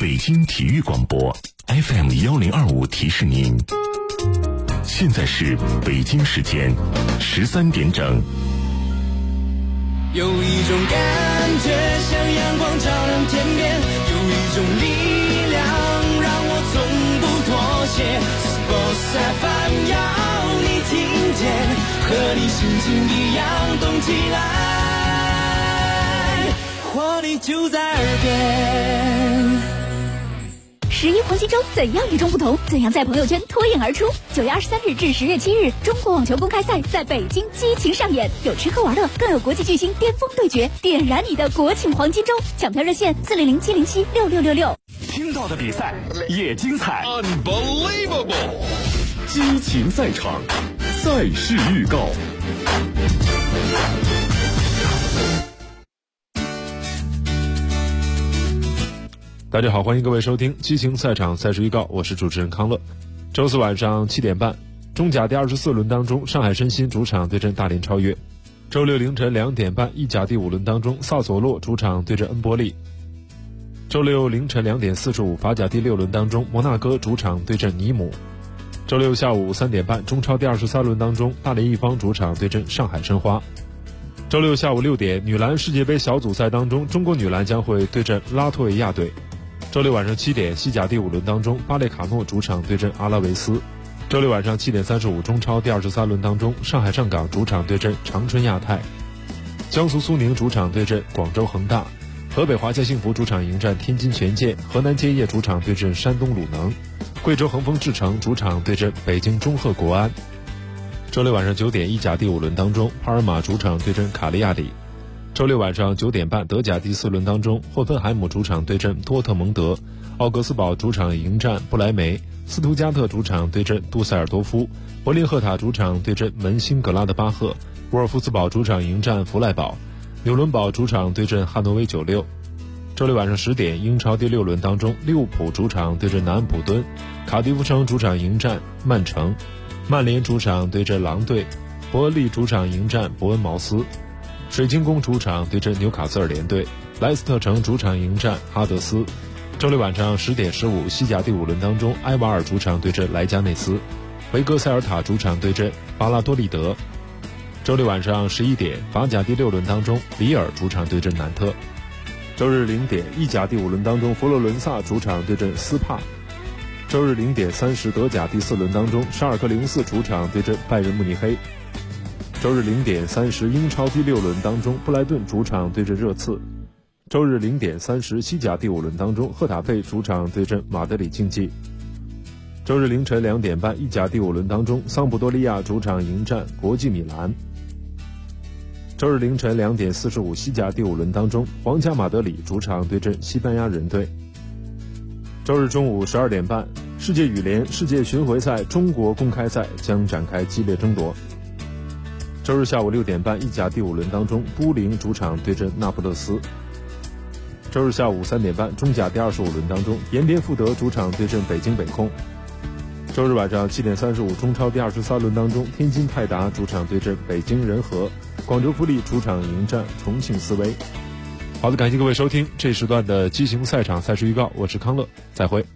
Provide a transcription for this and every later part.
北京体育广播 FM1025提示您，现在是北京时间13点整。 有一种感觉像阳光照亮天边，有一种力量让我从不妥协。Sports FM 要你听见，和你心情一样动起来，活力就在耳边。 11黄金周怎样与众不同？怎样在朋友圈脱颖而出？9月23日至10月7日，中国网球公开赛在北京激情上演，有吃喝玩乐，更有国际巨星巅峰对决，点燃你的国庆黄金周！抢票热线400-707-6666。 听到的比赛也精彩 ，Unbelievable！ 激情赛场，赛事预告。 大家好，欢迎各位收听激情赛场赛事预告，我是主持人康乐。周四晚上7点半，中甲第24轮当中，上海申鑫主场对阵大连超越。周六凌晨2点半，意甲第5轮当中，萨索洛主场对阵恩波利。周六凌晨2点45，法甲第6轮当中，摩纳哥主场对阵尼姆。周六下午3点半，中超第23轮当中，大连一方主场对阵上海申花。周六下午6点，女篮世界杯小组赛当中，中国女篮将会对阵拉脱维亚队。周六晚上7点，西甲第5轮当中，巴列卡诺主场对阵阿拉维斯。周六晚上7点35，中超第23轮当中，上海上港主场对阵长春亚泰。江苏苏宁主场对阵广州恒大。河北华夏幸福主场迎战天津权健。河南建业主场对阵山东鲁能。贵州恒丰智诚主场对阵北京中赫国安。周六晚上9点，意甲第5轮当中，帕尔马主场对阵卡利亚里。周六晚上9点半，德甲第4轮当中，霍芬海姆主场对阵多特蒙德。奥格斯堡主场迎战不莱梅。斯图加特主场对阵杜塞尔多夫。柏林赫塔主场对阵门兴格拉德巴赫。沃尔夫斯堡主场迎战弗赖堡。纽伦堡主场对阵汉诺威96。周六晚上10点，英超第6轮当中，利物浦主场对阵南安普敦。卡迪夫城主场迎战曼城。曼联主场对阵狼队。伯恩利主场迎战伯恩茅斯。水晶宫主场对阵纽卡斯尔联队。莱斯特城主场迎战哈德斯。周六晚上10点15，西甲第5轮当中，埃瓦尔主场对阵莱加内斯。维格塞尔塔主场对阵巴拉多利德。周六晚上11点，法甲第6轮当中，里尔主场对阵南特。周日0点，意甲第5轮当中，佛罗伦萨主场对阵斯帕。周日0点30，德甲第4轮当中，沙尔克04主场对阵拜仁慕尼黑。周日0点30，英超第6轮当中，布莱顿主场对阵热刺。周日0点30，西甲第5轮当中，赫塔费主场对阵马德里竞技。周日凌晨2点半，意甲第5轮当中，桑普多利亚主场迎战国际米兰。周日凌晨2点45，西甲第5轮当中，皇家马德里主场对阵西班牙人队。周日中午12点半，世界羽联世界巡回赛中国公开赛将展开激烈争夺。周日下午6点半，意甲第5轮当中，都灵主场对阵那不勒斯。周日下午3点半，中甲第25轮当中，延边富德主场对阵北京北控。周日晚上7点35，中超第23轮当中，天津泰达主场对阵北京人和。广州富力主场迎战重庆斯威。好的，感谢各位收听这时段的激情赛场赛事预告，我是康乐，再会。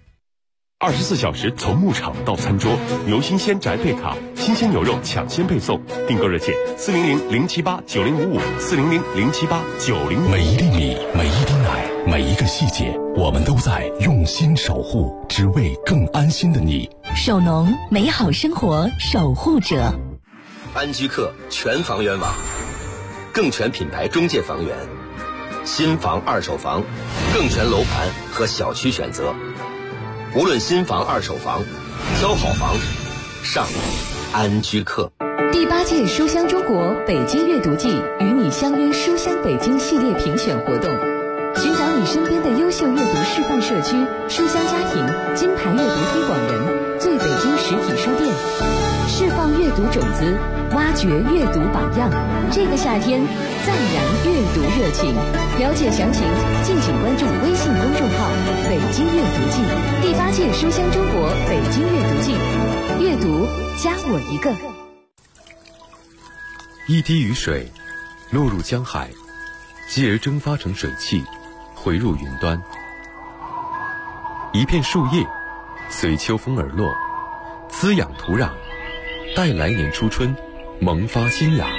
24小时从牧场到餐桌，牛新鲜宅配卡，新鲜牛肉抢先配送。订购热线400-078-9055，400-078-9055。 每一粒米，每一滴奶，每一个细节，我们都在用心守护，只为更安心的你。 首农，美好生活守护者。 安居客全房源网，更全品牌中介房源，新房二手房，更全楼盘和小区选择。无论新房二手房，挑好房上安居客。 第8届书香中国北京阅读季与你相约书香北京系列评选活动，寻找你身边的优秀阅读示范社区、书香家庭、金牌阅读推广人、最北京实体书店，释放阅读种子，挖掘阅读榜样。这个夏天再燃阅读热情，了解详情敬请关注微信公众号北京阅读季。第8届书香中国北京阅读季，阅读加我一个。 一滴雨水落入江海，继而蒸发成水汽，回入云端。 一片树叶随秋风而落，滋养土壤，待来年初春萌发新芽。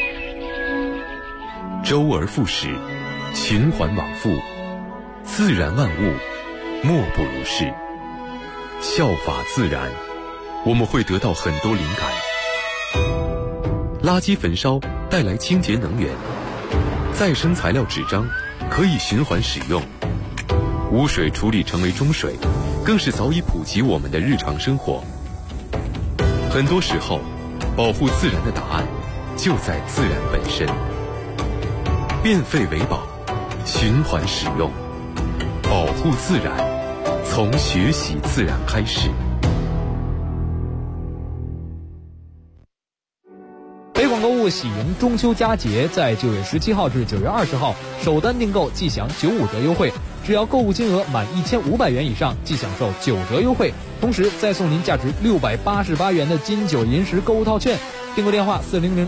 周而复始，循环往复，自然万物莫不如是。效法自然，我们会得到很多灵感。垃圾焚烧带来清洁能源，再生材料纸张可以循环使用，污水处理成为中水，更是早已普及我们的日常生活。很多时候，保护自然的答案就在自然本身。变废为宝，循环使用，保护自然，从学习自然开始。 北广购物喜迎中秋佳节，在9月17号至9月20号，首单订购即享95折优惠，只要购物金额满1500元以上，即享受9折优惠，同时再送您价值688元的金九银十购物套券。订购电话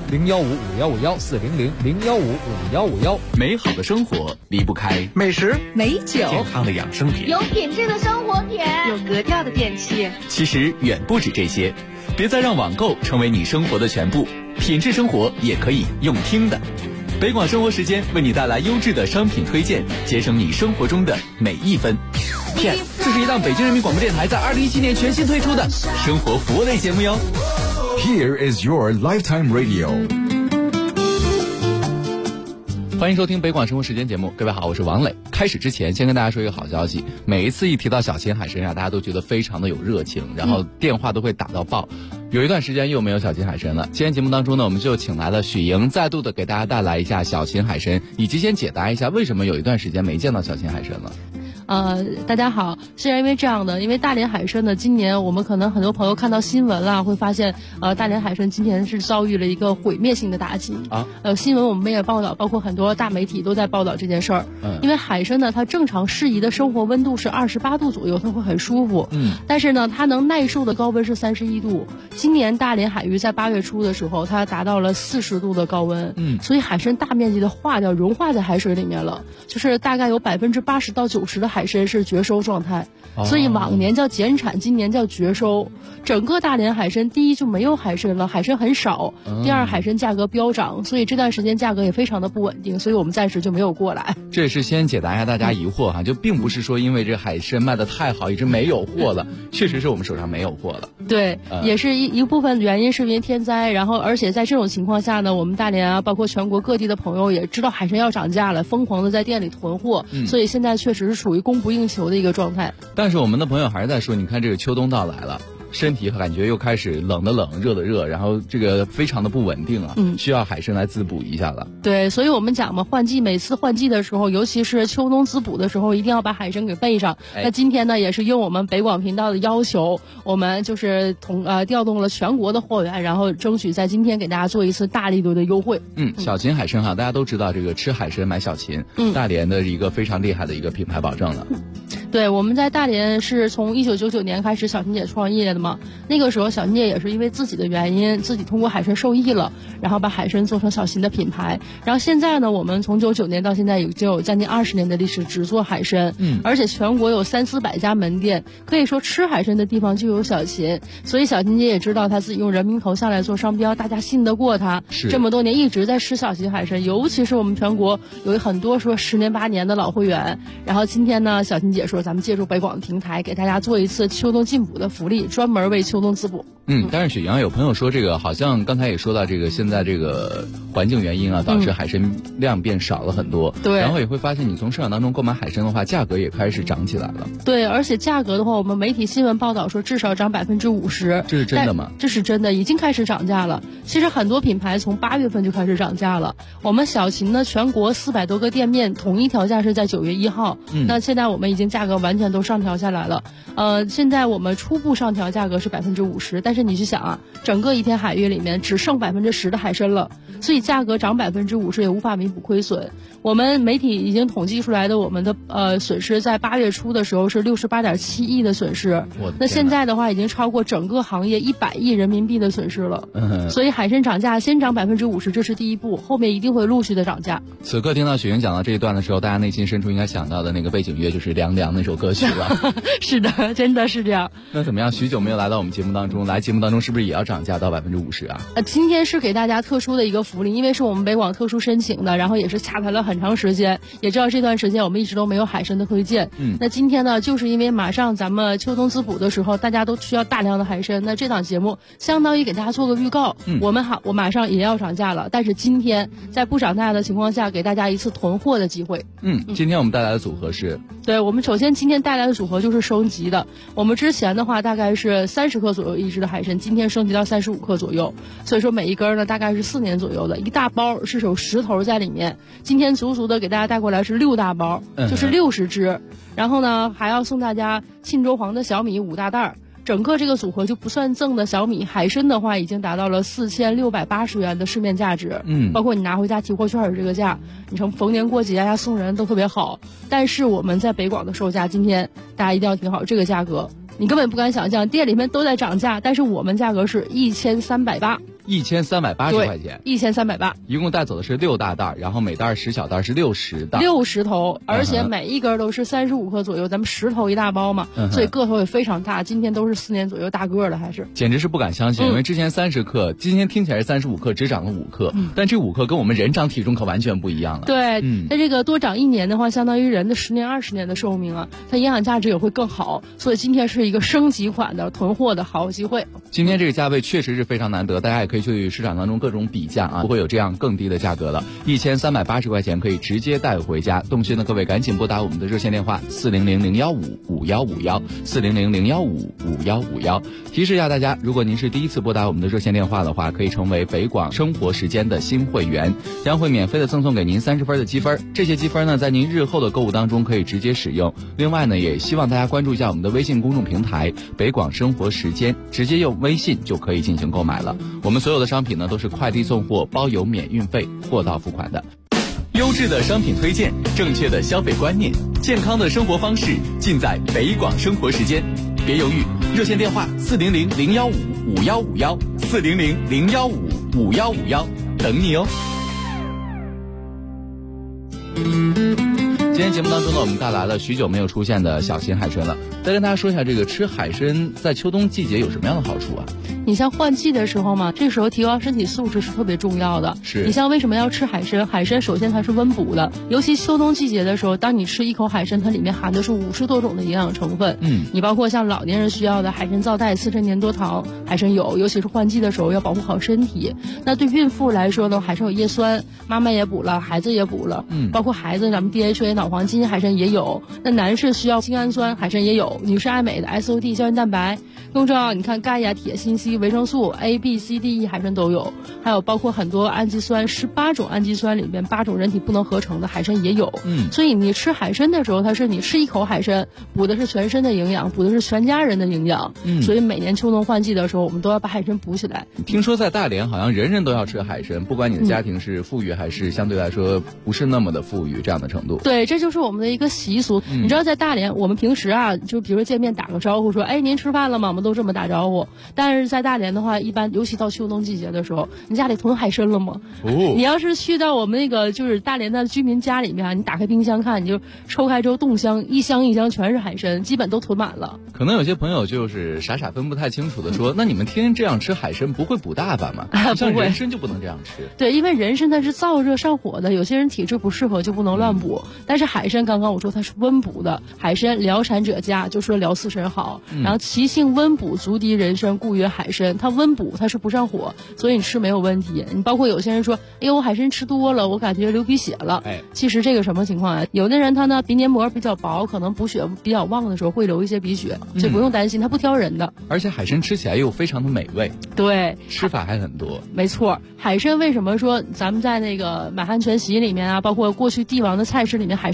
400-015-5151，400-015-5151。 美好的生活离不开美食、 美酒、 健康的养生品、 有品质的生活品、 有格调的电器。 其实远不止这些，别再让网购成为你生活的全部，品质生活也可以用听的。北广生活时间为你带来优质的商品推荐，节省你生活中的每一分。PS， 这是一档北京人民广播电台在2017年全新推出的生活服务类节目哟。 Here is your lifetime radio。 欢迎收听北广生活时间节目，各位好，我是王磊。开始之前先跟大家说一个好消息，每一次一提到小秦海参大家都觉得非常的有热情，然后电话都会打到爆。有一段时间又没有小秦海参了，今天节目当中呢，我们就请来了许莹，再度的给大家带来一下小秦海参，以及先解答一下为什么有一段时间没见到小秦海参了。 大家好，是因为这样的，因为大连海参呢，今年我们可能很多朋友看到新闻了，会发现，大连海参今年是遭遇了一个毁灭性的打击啊。新闻我们也报道，包括很多大媒体都在报道这件事儿。因为海参呢，它正常适宜的生活温度是28度左右，它会很舒服。但是呢，它能耐受的高温是31度。今年大连海域在8月初的时候，它达到了40度的高温。所以海参大面积的化掉，融化在海水里面了，就是大概有80%到90%的海参是绝收状态，所以往年叫减产，今年叫绝收。整个大连海参，第一就没有海参了，海参很少；第二，海参价格飙涨，所以这段时间价格也非常的不稳定，所以我们暂时就没有过来。 这也是先解答一下大家疑惑哈，就并不是说因为这海参卖的太好，一直没有货了，确实是我们手上没有货了。 对，也是一部分原因是因为天灾，然后而且在这种情况下呢，我们大连啊，包括全国各地的朋友也知道海参要涨价了，疯狂的在店里囤货，所以现在确实是属于供不应求的一个状态。 但是我们的朋友还是在说，你看这个秋冬到来了，身体感觉又开始冷的冷，热的热，然后这个非常的不稳定啊，需要海参来滋补一下了。 对，所以我们讲嘛，每次换季的时候，尤其是秋冬滋补的时候，一定要把海参给备上。那今天呢，也是应我们北广频道的要求，我们就是调动了全国的货源，然后争取在今天给大家做一次大力度的优惠。 小秦海参哈，大家都知道这个吃海参买小秦，大连的一个非常厉害的一个品牌保证了。 对，我们在大连是从1999年开始小秦姐创业的嘛，那个时候小秦姐也是因为自己的原因，自己通过海参受益了，然后把海参做成小秦的品牌。然后现在呢，我们从99年到现在已经有将近20年的历史，只做海参，而且全国有300-400家门店，可以说吃海参的地方就有小秦。所以小秦姐也知道她自己用人民头像来做商标，大家信得过她，这么多年一直在吃小秦海参，尤其是我们全国有很多说10年8年的老会员。然后今天呢，小秦姐说咱们借助北广的平台给大家做一次秋冬进补的福利，专门为秋冬滋补。 但是许阳有朋友说这个好像刚才也说到这个现在这个环境原因啊，导致海参量变少了很多。对，然后也会发现你从市场当中购买海参的话，价格也开始涨起来了。 对，而且价格的话，我们媒体新闻报道说至少涨50%。 这是真的吗？ 这是真的，已经开始涨价了。其实很多品牌从8月份就开始涨价了。我们小秦呢，全国400多个店面统一调价是在9月1号。那现在我们已经价格完全都上调下来了。现在我们初步上调价格是50%，但是是你去想啊，整个一片海域里面只剩10%的海参了，所以价格涨50%也无法弥补亏损。我们媒体已经统计出来的，我们的损失在8月初的时候是68.7亿的损失，那现在的话已经超过整个行业100亿人民币的损失了。所以海参涨价先涨50%，这是第一步，后面一定会陆续的涨价。 此刻听到雪莹讲到这一段的时候，大家内心深处应该想到的那个背景乐就是《凉凉》那首歌曲了。 是的，真的是这样。 那怎么样？许久没有来到我们节目当中，来节目当中是不是也要涨价到50%啊？ 今天是给大家特殊的一个福利，因为是我们北广特殊申请的，然后也是洽谈了很长时间，也知道这段时间我们一直都没有海参的推荐。那今天呢，就是因为马上咱们秋冬滋补的时候，大家都需要大量的海参，那这档节目相当于给大家做个预告。我马上也要涨价了，但是今天在不涨价的情况下，给大家一次囤货的机会。 今天我们带来的组合是， 对，我们首先今天带来的组合就是升级的。我们之前的话大概是30克左右一只的海参，今天升级到35克左右，所以说每一根呢大概是4年左右的，一大包是有10头在里面。今天足足的给大家带过来是6大包，就是60只，然后呢还要送大家沁州黄的小米5大袋。整个这个组合就不算赠的小米，海参的话已经达到了4680元的市面价值，包括你拿回家提货券这个价，你从逢年过节呀送人都特别好。但是我们在北广的售价，今天大家一定要听好这个价格，你根本不敢想象，店里面都在涨价，但是我们价格是1380。 1380块钱 ，1380， 一共带走的是6大袋，然后每袋10小袋是60袋 ，60头，而且每一根都是35克左右，咱们10头一大包嘛，所以个头也非常大。今天都是4年左右大个的，还是简直是不敢相信，因为之前30克，今天听起来是35克，只涨了5克，但这5克跟我们人长体重可完全不一样了。 对，那这个多长1年的话，相当于人的10年20年的寿命啊，它营养价值也会更好，所以今天是一个升级款的囤货的好机会。 今天这个价位确实是非常难得，大家也可以去市场当中各种比价啊，不会有这样更低的价格了。1380块钱可以直接带回家。动心的各位赶紧拨打我们的热线电话400-015-5151，400-015-5151。提示一下大家，如果您是第一次拨打我们的热线电话的话，可以成为北广生活时间的新会员，将会免费的赠送给您30分的积分。这些积分呢，在您日后的购物当中可以直接使用。另外呢，也希望大家关注一下我们的微信公众平台北广生活时间，直接用微信就可以进行购买了。我们所有的商品呢都是快递送货，包邮免运费，货到付款的。 优质的商品推荐，正确的消费观念，健康的生活方式，尽在北广生活时间。别犹豫，热线电话400-015-5151，400-015-5151，等你哦。 今天节目当中呢，我们带来了许久没有出现的小型海参了。再跟大家说一下，这个吃海参在秋冬季节有什么样的好处啊？ 你像换季的时候嘛，这时候提高身体素质是特别重要的。 是你像为什么要吃海参？海参首先它是温补的，尤其秋冬季节的时候，当你吃一口海参，它里面含的是50多种的营养成分。你包括像老年人需要的海参皂苷、刺身粘多糖，海参有，尤其是换季的时候要保护好身体。那对孕妇来说呢，海参有叶酸，妈妈也补了，孩子也补了。包括孩子咱们 DHA 脑黄金海参也有。那男士需要精氨酸，海参也有。女士爱美的 SOD 胶原蛋白。更重要，你看钙呀、铁、锌、硒、维生素 A、B、C、D、E 海参都有，还有包括很多氨基酸，18种氨基酸里面8种人体不能合成的海参也有。所以你吃海参的时候，它是你吃一口海参，补的是全身的营养，补的是全家人的营养。所以每年秋冬换季的时候，我们都要把海参补起来。 听说在大连好像人人都要吃海参，不管你的家庭是富裕还是相对来说不是那么的富裕这样的程度。 对，这就是我们的一个习俗。你知道在大连，我们平时啊，就比如说见面打个招呼说，哎，您吃饭了吗？我们都这么打招呼。但是在大连的话，一般尤其到秋冬季节的时候，你家里囤海参了吗？你要是去到我们那个就是大连的居民家里面，你打开冰箱看，你就抽开之后冻箱，一箱一箱全是海参，基本都囤满了。 可能有些朋友就是傻傻分不太清楚的说，那你们天天这样吃海参不会补大发吗？像人参就不能这样吃。 对，因为人参它是燥热上火的，有些人体质不适合就不能乱补。但是海参刚刚我说它是温补的，海参疗产者佳，就说疗四神好。然后其性温补，足敌人参，故曰海参。它温补，它是不上火，所以你吃没有问题。你包括有些人说，哎呦，我海参吃多了，我感觉流鼻血了。其实这个什么情况啊？有的人他呢鼻黏膜比较薄，可能补血比较旺的时候会流一些鼻血，所以不用担心，它不挑人的。 而且海参吃起来又非常的美味。 对， 吃法还很多。 没错，海参为什么说咱们在那个满汉全席里面啊，包括过去帝王的菜式里面，海参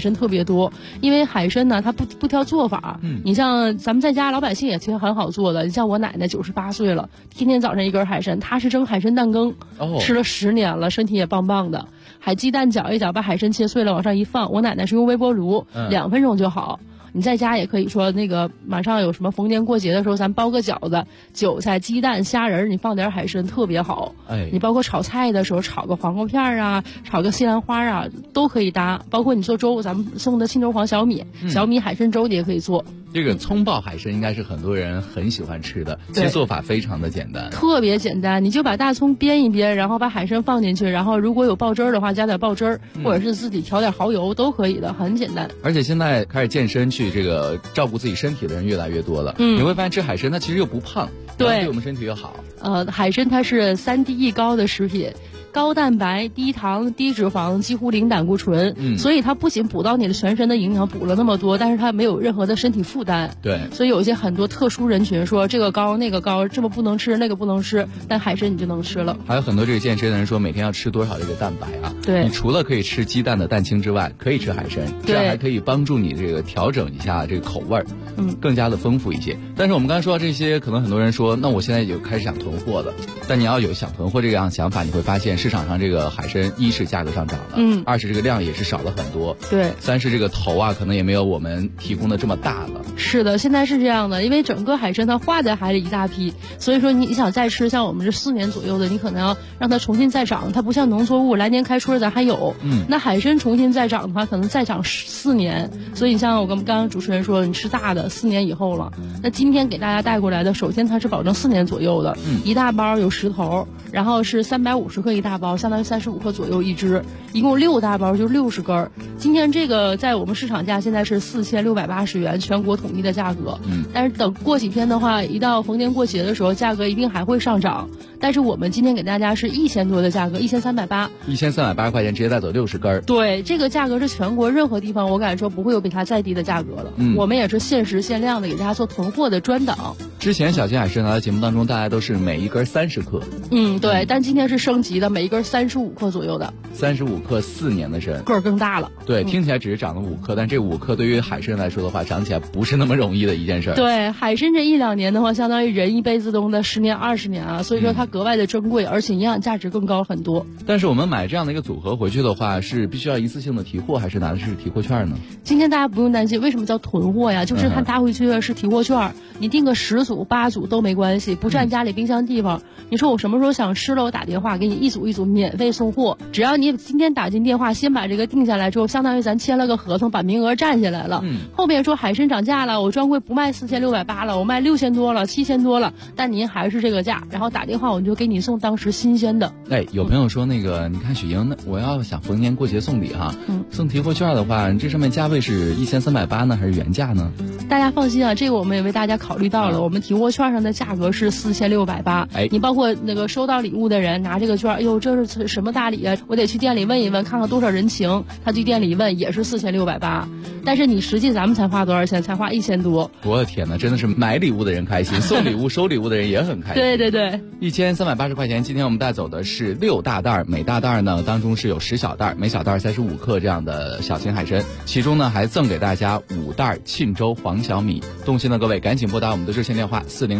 参特别多，因为海参呢它不挑做法，你像咱们在家老百姓也其实很好做的，你像我奶奶98岁了，天天早上一根海参，她是蒸海参蛋羹，吃了10年了，身体也棒棒的。海鸡蛋搅一搅，把海参切碎了往上一放，我奶奶是用微波炉，2分钟就好。你在家也可以说那个马上有什么逢年过节的时候，咱包个饺子，韭菜、鸡蛋、虾仁，你放点海参特别好。你包括炒菜的时候，炒个黄瓜片啊，炒个西兰花啊，都可以搭。包括你做粥，咱们送的沁州黄小米，小米海参粥你也可以做。 这个葱爆海参应该是很多人很喜欢吃的，其实做法非常的简单， 特别简单。你就把大葱煸一煸，然后把海参放进去，然后如果有爆汁儿的话，加点爆汁儿，或者是自己调点蚝油都可以的，很简单。 而且现在开始健身去这个照顾自己身体的人越来越多了，你会发现吃海参它其实又不胖，对我们身体又好。 海参它是3低1高的食品。高蛋白、低糖、低脂肪，几乎零胆固醇，所以它不仅补到你的全身的营养，补了那么多，但是它没有任何的身体负担。 对， 所以有一些很多特殊人群说这个高那个高，这么不能吃那个不能吃，但海参你就能吃了。 还有很多这个健身的人说每天要吃多少这个蛋白啊？ 对， 你除了可以吃鸡蛋的蛋清之外，可以吃海参，这样还可以帮助你这个调整一下这个口味儿，更加的丰富一些。但是我们刚才说到这些，可能很多人说，那我现在就开始想囤货了。但你要有想囤货这样想法，你会发现市场上这个海参一是价格上涨了，2是这个量也是少了很多， 对 ，3是这个头啊可能也没有我们提供的这么大了。 是的，现在是这样的，因为整个海参它化在海里一大批，所以说你想再吃，像我们这4年左右的，你可能要让它重新再长，它不像农作物来年开春咱还有，那海参重新再长的话，可能再长4年，所以你像我跟刚刚主持人说，你吃大的4年以后了，那今天给大家带过来的，首先它是保证4年左右的，一大包有10头，然后是350克一大包，相当于35克左右一只，一共6大包就60根。今天这个在我们市场价现在是4680元，全国统一的价格。但是等过几天的话，一到逢年过节的时候，价格一定还会上涨。但是我们今天给大家是1000多的价格，1380，1380 块钱直接带走60根。 对，这个价格是全国任何地方我敢说不会有比它再低的价格了。我们也是限时限量的给大家做囤货的专档。 之前小金海参来到节目当中，大家都是每一根30克。 对，但今天是升级的，每一根35克左右的。 35克4年的参， 个儿更大了。 对，听起来只是长了5克，但这5克对于海参来说的话，长起来不是那么容易的一件事。 对，海参这1-2年的话，相当于人一辈子中的10年20年啊，所以说它格外的珍贵，而且营养价值更高很多。 但是我们买这样的一个组合回去的话，是必须要一次性的提货，还是拿的是提货券呢？ 今天大家不用担心，为什么叫囤货呀？就是它拿回去的是提货券，你订个10组8组都没关系，不占家里冰箱地方。你说我什么时候想吃了，我打电话给你一组一组免费送货，只要你今天打进电话，先把这个定下来之后，相当于咱签了个合同，把名额占下来了。后面说海参涨价了，我专柜不卖4680了，我卖6000多了，7000多了，但您还是这个价，然后打电话我们就给你送当时新鲜的。 有朋友说那个，你看雪莹，那我要想逢年过节送礼哈，送提货券的话，这上面价位是1380呢，还是原价呢？ 大家放心啊，这个我们也为大家考虑到了，我们提货券上的价格是4680。你包括那个收到礼物的人拿这个券，哎呦，这是什么大礼啊？我得去店里问一问，看看多少人情。他去店里一问也是4680，但是你实际咱们才花多少钱？才花1000多。 我的天哪，真的是买礼物的人开心，送礼物收礼物的人也很开心。 对对对 ，1380块钱。今天我们带走的是6大袋，每大袋呢当中是有10小袋，每小袋35克这样的小型海参，其中呢还赠给大家5袋沁州黄小米。动心的各位赶紧拨打我们的热线电话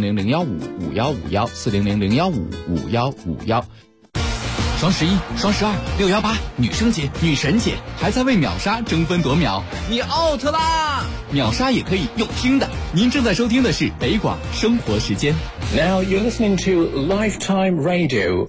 400-015-5151，400-015-5151。双11、双12、618，女生节、女神节，还在为秒杀争分夺秒，你 out 啦！秒杀也可以用听的。您正在收听的是北广生活时间。 Now you're listening to Lifetime Radio。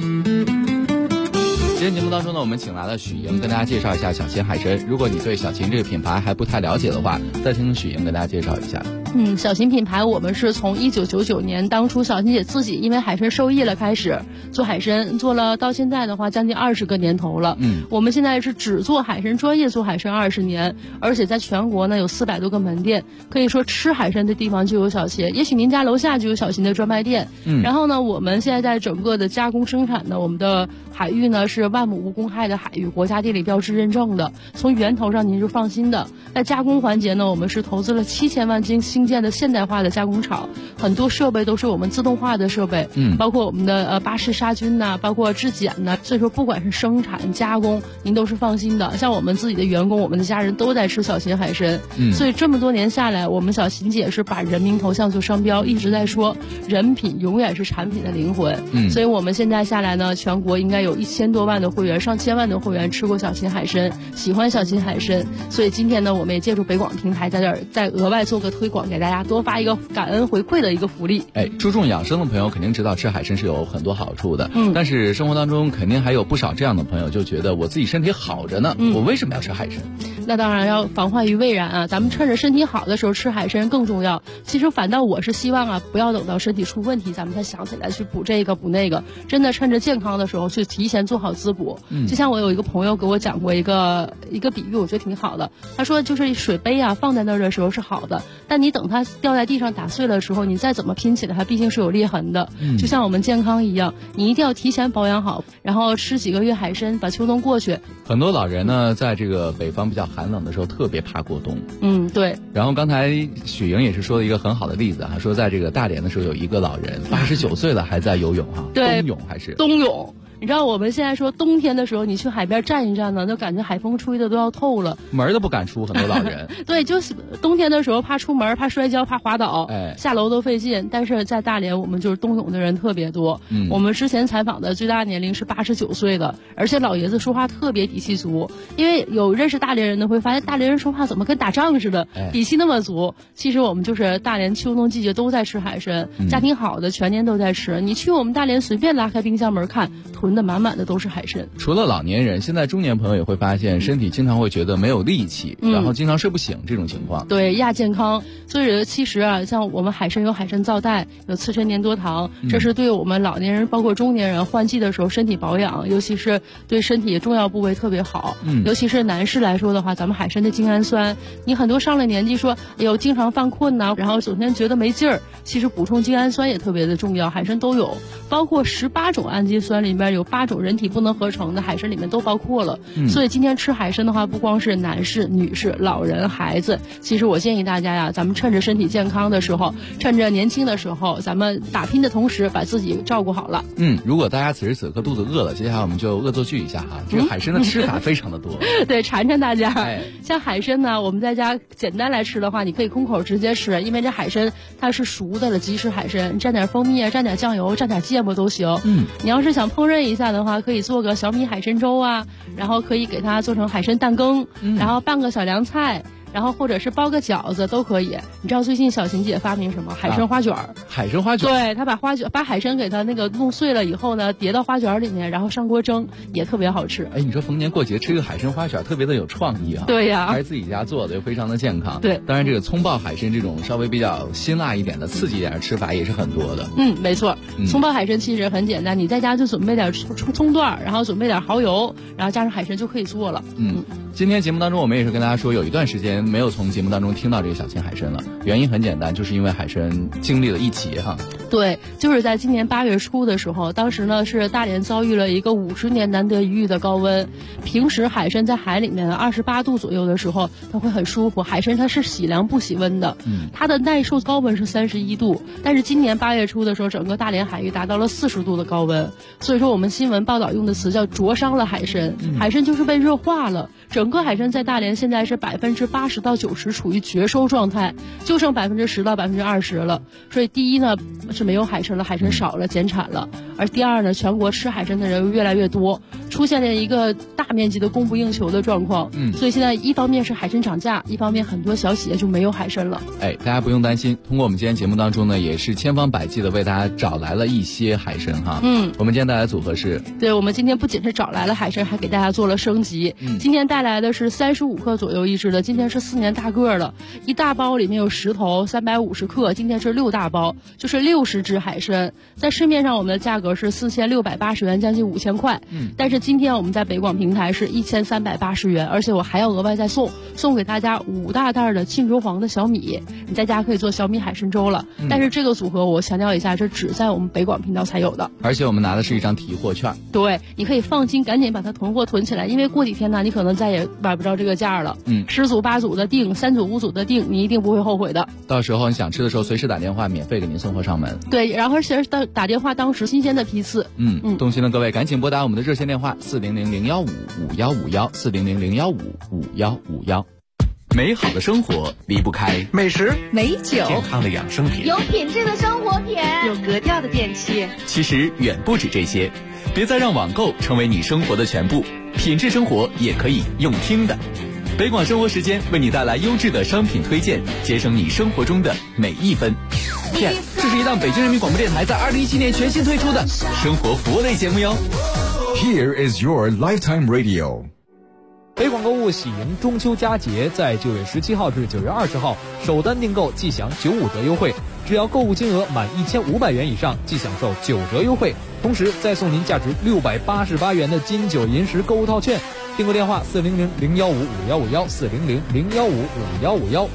今天节目当中呢，我们请来了许莹跟大家介绍一下小秦海参。如果你对小秦这个品牌还不太了解的话，再听许莹跟大家介绍一下。 小秦品牌我们是从1999年当初小秦姐自己因为海参受益了开始做海参，做了到现在的话将近20个年头了。我们现在是只做海参，专业做海参20年，而且在全国呢有400多个门店，可以说吃海参的地方就有小秦，也许您家楼下就有小秦的专卖店。然后呢，我们现在在整个的加工生产的我们的海域呢是万亩无公害的海域，国家地理标志认证的，从源头上您是放心的。在加工环节呢，我们是投资了7000万斤新新建的现代化的加工厂，很多设备都是我们自动化的设备，包括我们的巴氏杀菌呐，包括质检呐，所以说不管是生产加工，您都是放心的。像我们自己的员工，我们的家人都在吃小秦海参，所以这么多年下来，我们小秦姐是把人民头像做商标，一直在说人品永远是产品的灵魂。所以我们现在下来呢，全国应该有1000多万的会员，上千万的会员吃过小秦海参，喜欢小秦海参。所以今天呢，我们也借助北广平台在这儿再额外做个推广，给大家多发一个感恩回馈的一个福利。 注重养生的朋友肯定知道吃海参是有很多好处的，但是生活当中肯定还有不少这样的朋友就觉得我自己身体好着呢，我为什么要吃海参？ 那当然要防患于未然啊！咱们趁着身体好的时候吃海参更重要。其实反倒我是希望啊，不要等到身体出问题，咱们才想起来去补这个补那个。真的趁着健康的时候去提前做好滋补。就像我有一个朋友给我讲过一个比喻，我觉得挺好的。他说就是水杯啊放在那儿的时候是好的，但你等它掉在地上打碎了的时候，你再怎么拼起来，它毕竟是有裂痕的。就像我们健康一样，你一定要提前保养好，然后吃几个月海参，把秋冬过去。 很多老人呢，在这个北方比较寒冷的时候，特别怕过冬。 对。 然后刚才许莹也是说了一个很好的例子哈，说在这个大连的时候有一个老人89岁了还在游泳哈， 对， 冬泳还是冬泳。你知道我们现在说冬天的时候，你去海边站一站呢，就感觉海风吹的都要透了， 门都不敢出，很多老人。 对，就是冬天的时候怕出门，怕摔跤，怕滑倒，下楼都费劲。但是在大连，我们就是冬泳的人特别多。我们之前采访的最大年龄是89岁的，而且老爷子说话特别底气足。因为有认识大连人的会发现，大连人说话怎么跟打仗似的，底气那么足。其实我们就是大连秋冬季节都在吃海参，家庭好的全年都在吃。你去我们大连随便拉开冰箱门看，囤的满满的都是海参。 除了老年人，现在中年朋友也会发现身体经常会觉得没有力气，然后经常睡不醒这种情况。 对，亚健康。所以其实啊，像我们海参有海参皂苷，有刺陈粘多糖，这是对我们老年人包括中年人换季的时候身体保养，尤其是对身体重要部位特别好。尤其是男士来说的话，咱们海参的精氨酸，你很多上了年纪说哎呦经常犯困呐，然后整天觉得没劲儿，其实补充精氨酸也特别的重要，海参都有，包括18种氨基酸里面有8种人体不能合成的，海参里面都包括了。所以今天吃海参的话，不光是男士、女士、老人、孩子，其实我建议大家呀，咱们趁着身体健康的时候，趁着年轻的时候，咱们打拼的同时把自己照顾好了。 如果大家此时此刻肚子饿了，接下来我们就恶作剧一下哈，这个海参的吃法非常的多。 对，馋馋大家。像海参呢，我们在家简单来吃的话，你可以空口直接吃，因为这海参它是熟的了，即食海参，蘸点蜂蜜啊，蘸点酱油，蘸点芥末都行。你要是想烹饪一下的话，可以做个小米海参粥啊，然后可以给它做成海参蛋羹，然后拌个小凉菜，然后或者是包个饺子都可以。你知道最近小秦姐发明什么？海参花卷儿。 海参花卷。 对，她把海参给它那个弄碎了以后呢，叠到花卷里面，然后上锅蒸，也特别好吃。 你说逢年过节吃一个海参花卷，特别的有创意啊。 对呀， 还是自己家做的，又非常的健康。 对， 当然这个葱爆海参这种稍微比较辛辣一点的、刺激一点的吃法也是很多的。 没错。葱爆海参其实很简单，你在家就准备点葱段，然后准备点蚝油，然后加上海参就可以做了。 今天节目当中我们也是跟大家说，有一段时间没有从节目当中听到这个小秦海参了，原因很简单，就是因为海参经历了一劫哈。 对，就是在今年8月初的时候，当时呢是大连遭遇了一个50年难得一遇的高温。平时海参在海里面28度左右的时候，它会很舒服。海参它是喜凉不喜温的，它的耐受高温是31度，但是今年8月初的时候，整个大连海域达到了40度的高温。所以说我们新闻报道用的词叫灼伤了海参，海参就是被热化了。整个海参在大连现在是80%到90%处于绝收状态，就剩10%到20%了。所以第一呢是没有海参了，海参少了，减产了。而第二呢，全国吃海参的人越来越多，出现了一个大面积的供不应求的状况。所以现在一方面是海参涨价，一方面很多小企业就没有海参了。 大家不用担心，通过我们今天节目当中呢，也是千方百计的为大家找来了一些海参哈。我们今天带来的组合是， 对，我们今天不仅是找来了海参，还给大家做了升级。今天带来的是35克左右一只的，今天是4年大个了，一大包里面有10头，350克，今天是6大包，就是60只海参。在市面上我们的价格格是4680元，将近5000块。但是今天我们在北广平台是1380元，而且我还要额外再送给大家5大袋的沁竹黄的小米，你在家可以做小米海参粥了。但是这个组合我强调一下，这只在我们北广频道才有的。 而且我们拿的是一张提货券。 对，你可以放心，赶紧把它囤货囤起来，因为过几天呢，你可能再也买不着这个价了。10组8组的订，3组5组的订，你一定不会后悔的。 到时候你想吃的时候，随时打电话，免费给您送货上门。 对，然后而且打电话当时新鲜的批次。 动心的各位赶紧拨打我们的热线电话400-015-5151，400-015-5151。美好的生活离不开美食、 美酒、 健康的养生品， 有品质的生活品，有格调的电器。 其实远不止这些，别再让网购成为你生活的全部，品质生活也可以用听的。北广生活时间为你带来优质的商品推荐，节省你生活中的每一分。Yes， 这是一档北京人民广播电台在2017年全新推出的生活服务类节目哟。 Here is your lifetime radio。 北广购物喜迎中秋佳节，在9月17号至9月20号，首单订购即享95折优惠，只要购物金额满1500元以上，即享受9折优惠，同时再送您价值688元的金九银十购物套券。订购电话400-015-5151，400-015-5151。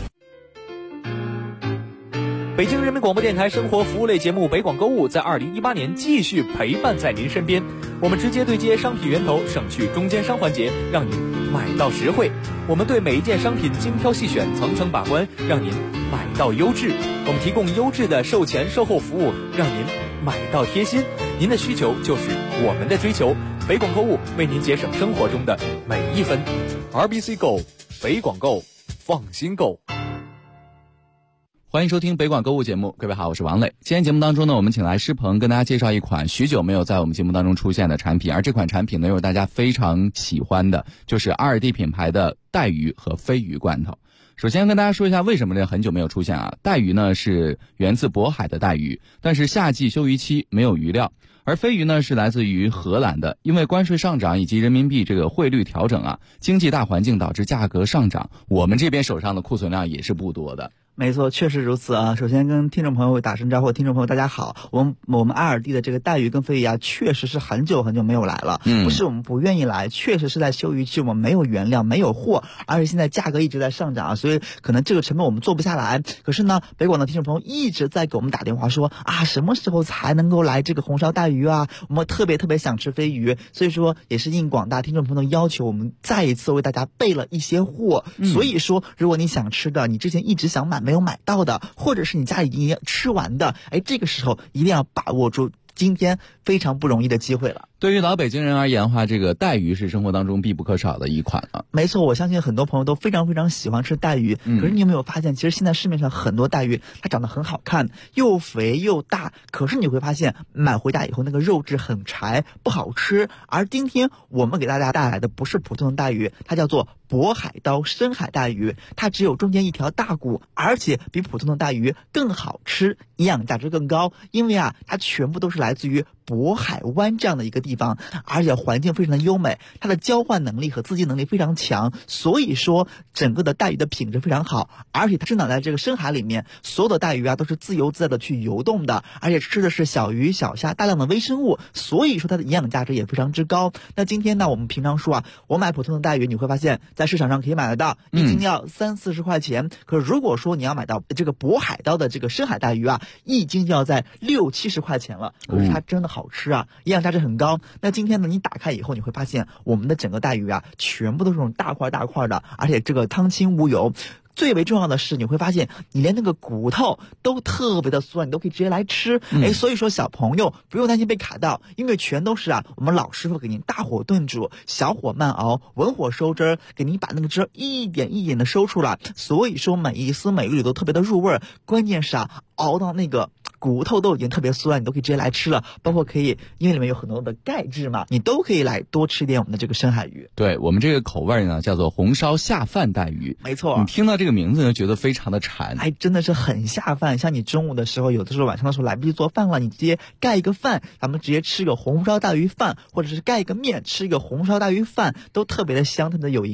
北京人民广播电台生活服务类节目北广购物在2018年继续陪伴在您身边，我们直接对接商品源头，省去中间商环节，让您买到实惠。我们对每一件商品精挑细选，层层把关，让您买到优质。我们提供优质的售前售后服务，让您买到贴心。您的需求就是我们的追求，北广购物为您节省生活中的每一分。RBC 购，北广购，放心购。 欢迎收听北广购物节目，各位好，我是王磊。今天节目当中呢，我们请来施鹏跟大家介绍一款许久没有在我们节目当中出现的产品，而这款产品呢，又是大家非常喜欢的，就是阿尔蒂品牌的带鱼和飞鱼罐头。首先跟大家说一下为什么这很久没有出现啊？带鱼呢是源自渤海的带鱼，但是夏季休渔期没有鱼料。而飞鱼呢是来自于荷兰的，因为关税上涨以及人民币这个汇率调整啊，经济大环境导致价格上涨，我们这边手上的库存量也是不多的。 没错，确实如此啊！首先跟听众朋友打声招呼，听众朋友大家好。我们阿尔蒂的这个带鱼跟飞鱼啊，确实是很久没有来了。不是我们不愿意来，确实是在休渔期我们没有原料没有货，而且现在价格一直在上涨，所以可能这个成本我们做不下来。可是呢，北广的听众朋友一直在给我们打电话说啊，什么时候才能够来这个红烧带鱼啊？我们特别想吃飞鱼，所以说也是应广大听众朋友的要求，我们再一次为大家备了一些货。所以说，如果你想吃的，你之前一直想买没有买到的，或者是你家已经吃完的，这个时候一定要把握住今天非常不容易的机会了。 对于老北京人而言的话，这个带鱼是生活当中必不可少的一款了。 没错，我相信很多朋友都非常喜欢吃带鱼。可是你有没有发现，其实现在市面上很多带鱼它长得很好看，又肥又大，可是你会发现买回家以后那个肉质很柴，不好吃。而今天我们给大家带来的不是普通的带鱼，它叫做渤海刀深海带鱼，它只有中间一条大骨，而且比普通的带鱼更好吃，营养价值更高。因为它全部都是来自于渤海湾这样的一个地方，而且环境非常的优美，它的交换能力和自净能力非常强，所以说整个的带鱼的品质非常好，而且它生长在这个深海里面，所有的带鱼都是自由自在的去游动的，而且吃的是小鱼小虾大量的微生物，所以说它的营养价值也非常之高。那今天呢，我们平常说我买普通的带鱼，你会发现在市场上可以买得到，一斤要30-40块钱，可是如果说你要买到这个渤海刀的这个深海带鱼一斤就要在60-70块钱了，可是它真的好吃营养价值很高。那今天呢，你打开以后你会发现我们的整个带鱼全部都是这种大块的，而且这个汤清无油。最为重要的是，你会发现你连那个骨头都特别的酥软，你都可以直接来吃。所以说小朋友不用担心被卡到，因为全都是我们老师傅给您大火炖煮，小火慢熬，文火收汁，给您把那个汁一点一点的收出来。所以说每一丝每一缕都特别的入味，关键是熬到那个骨头都已经特别酥软，你都可以直接来吃了。包括可以，因为里面有很多的钙质嘛，你都可以来多吃一点我们的这个深海鱼。 对，我们这个口味呢叫做红烧下饭带鱼。 没错， 你听到这个名字就觉得非常的馋， 真的是很下饭。像你中午的时候，有的时候晚上的时候来不及做饭了，你直接盖一个饭，咱们直接吃个红烧带鱼饭，或者是盖一个面吃一个红烧带鱼饭，都特别的香，特别的有营养。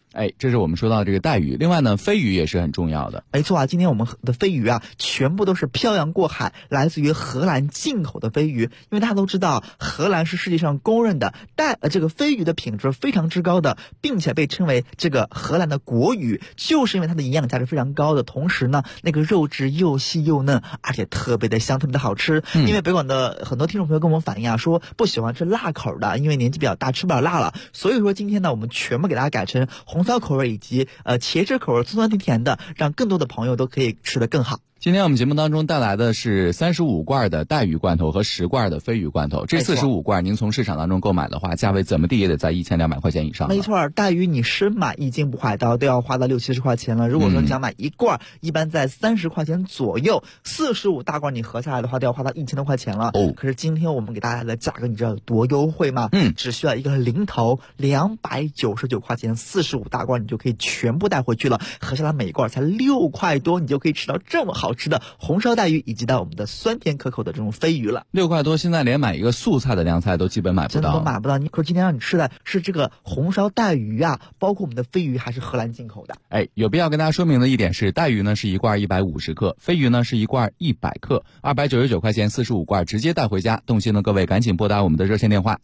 这是我们说到这个带鱼。另外呢，飞鱼也是很重要的。 没错啊，今天我们的飞鱼啊，全部都是漂洋过海，来自于荷兰进口的飞鱼。因为大家都知道，荷兰是世界上公认的这个飞鱼的品质非常之高的，并且被称为这个荷兰的国鱼，就是因为它的营养价值非常高的，同时呢，那个肉质又细又嫩，而且特别的香，特别的好吃。因为北广的很多听众朋友跟我们反映啊，说不喜欢吃辣口的，因为年纪比较大，吃不了辣了。所以说今天呢，我们全部给大家改成红烧口味以及茄汁口味，酸酸甜甜的，让更多的朋友都可以吃得更好。 今天我们节目当中带来的是35罐的带鱼罐头和10罐的飞鱼罐头。这45罐您从市场当中购买的话，价位怎么地也得在1200块钱以上。 没错，带鱼你生买1斤不海刀都要花到60-70块钱了。如果说你想买1罐，一般在30块钱左右，45大罐你合下来的话都要花到1000多块钱了。可是今天我们给大家的价格你知道有多优惠吗？只需要一个零头299块钱，45大罐你就可以全部带回去了，合下来每罐才6块多，你就可以吃到这么好吃的红烧带鱼，以及到我们的酸甜可口的这种飞鱼了。 6块多，现在连买一个素菜的凉菜都基本买不到， 真的都买不到。可是今天让你吃的是这个红烧带鱼啊，包括我们的飞鱼还是荷兰进口的。 有必要跟大家说明的一点是，带鱼呢是1罐150克，飞鱼呢是1罐100克，299块钱45罐，直接带回家。动心的各位赶紧拨打我们的热线电话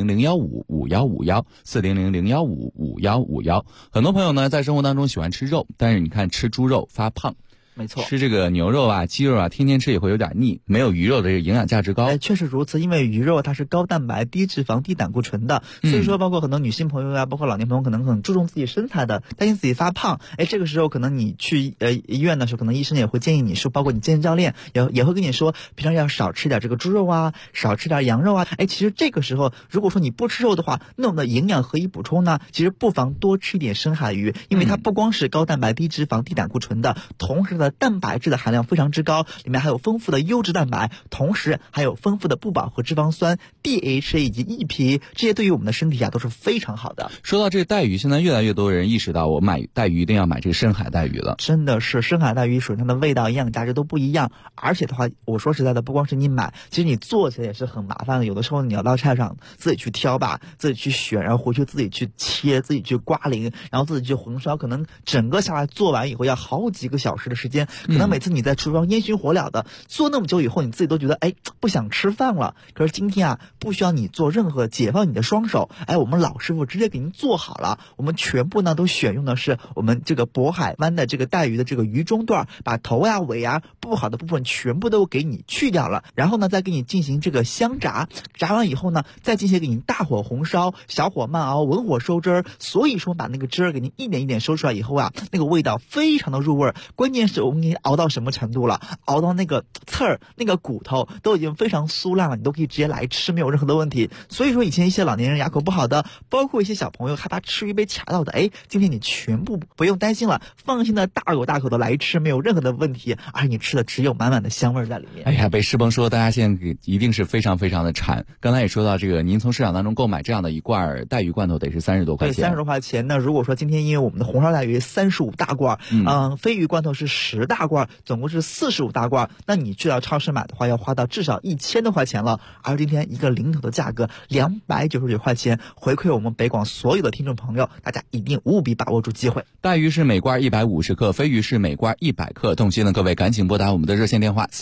400-015-5151，400-015-5151。很多朋友呢在生活当中喜欢吃肉，但是你看吃猪肉发胖。 没错， 吃这个牛肉啊、鸡肉啊，天天吃也会有点腻，没有鱼肉的这个营养价值高。 确实如此，因为鱼肉它是高蛋白、低脂肪、低胆固醇的，所以说包括很多女性朋友啊，包括老年朋友可能很注重自己身材的，担心自己发胖。这个时候可能你去医院的时候，可能医生也会建议你说，包括你健身教练也会跟你说，平常要少吃点这个猪肉啊，少吃点羊肉啊。其实这个时候如果说你不吃肉的话，那我们的营养何以补充呢？其实不妨多吃一点深海鱼，因为它不光是高蛋白、低脂肪、低胆固醇的，同时的蛋白质的含量非常之高，里面还有丰富的优质蛋白，同时还有丰富的不饱和脂肪酸 DHA 以及 EPA， 这些对于我们的身体啊都是非常好的。 说到这个带鱼，现在越来越多人意识到我买带鱼一定要买这个深海带鱼了。 真的是深海带鱼，首先它的味道、营养价值都不一样，而且的话，我说实在的，不光是你买，其实你做起来也是很麻烦的。有的时候你要到菜场自己去挑吧，自己去选，然后回去自己去切，自己去刮鳞，然后自己去红烧，可能整个下来做完以后要好几个小时的时间。可能每次你在厨房烟熏火燎的做那么久以后，你自己都觉得不想吃饭了。可是今天啊，不需要你做任何，解放你的双手，我们老师傅直接给您做好了。我们全部呢都选用的是我们这个渤海湾的这个带鱼的这个鱼中段，把头啊尾啊不好的部分全部都给你去掉了，然后呢再给你进行这个香炸，炸完以后呢再进行给你大火红烧，小火慢熬，文火收汁儿。所以说把那个汁儿给你一点一点收出来以后啊，那个味道非常的入味。关键是我们给你熬到什么程度了？熬到那个刺儿、那个骨头都已经非常酥烂了，你都可以直接来吃，没有任何的问题。所以说以前一些老年人牙口不好的，包括一些小朋友害怕吃鱼被卡到的，今天你全部不用担心了，放心的大口大口的来吃，没有任何的问题，而且你吃的只有满满的香味在里面。 被世鹏说大家现在一定是非常非常的馋。刚才也说到这个，您从市场当中购买这样的一罐带鱼罐头得是30多块钱。 对，30多块钱。那如果说今天因为我们的红烧带鱼35大罐，飞鱼罐头是10大罐，总共是45大罐，那你去到超市买的话要花到至少1000多块钱了。而今天一个零头的价格299块钱，回馈我们北广所有的听众朋友，大家一定务必把握住机会。 带鱼是每罐150克，飞鱼是每罐100克。动心的各位赶紧拨打我们的热线电话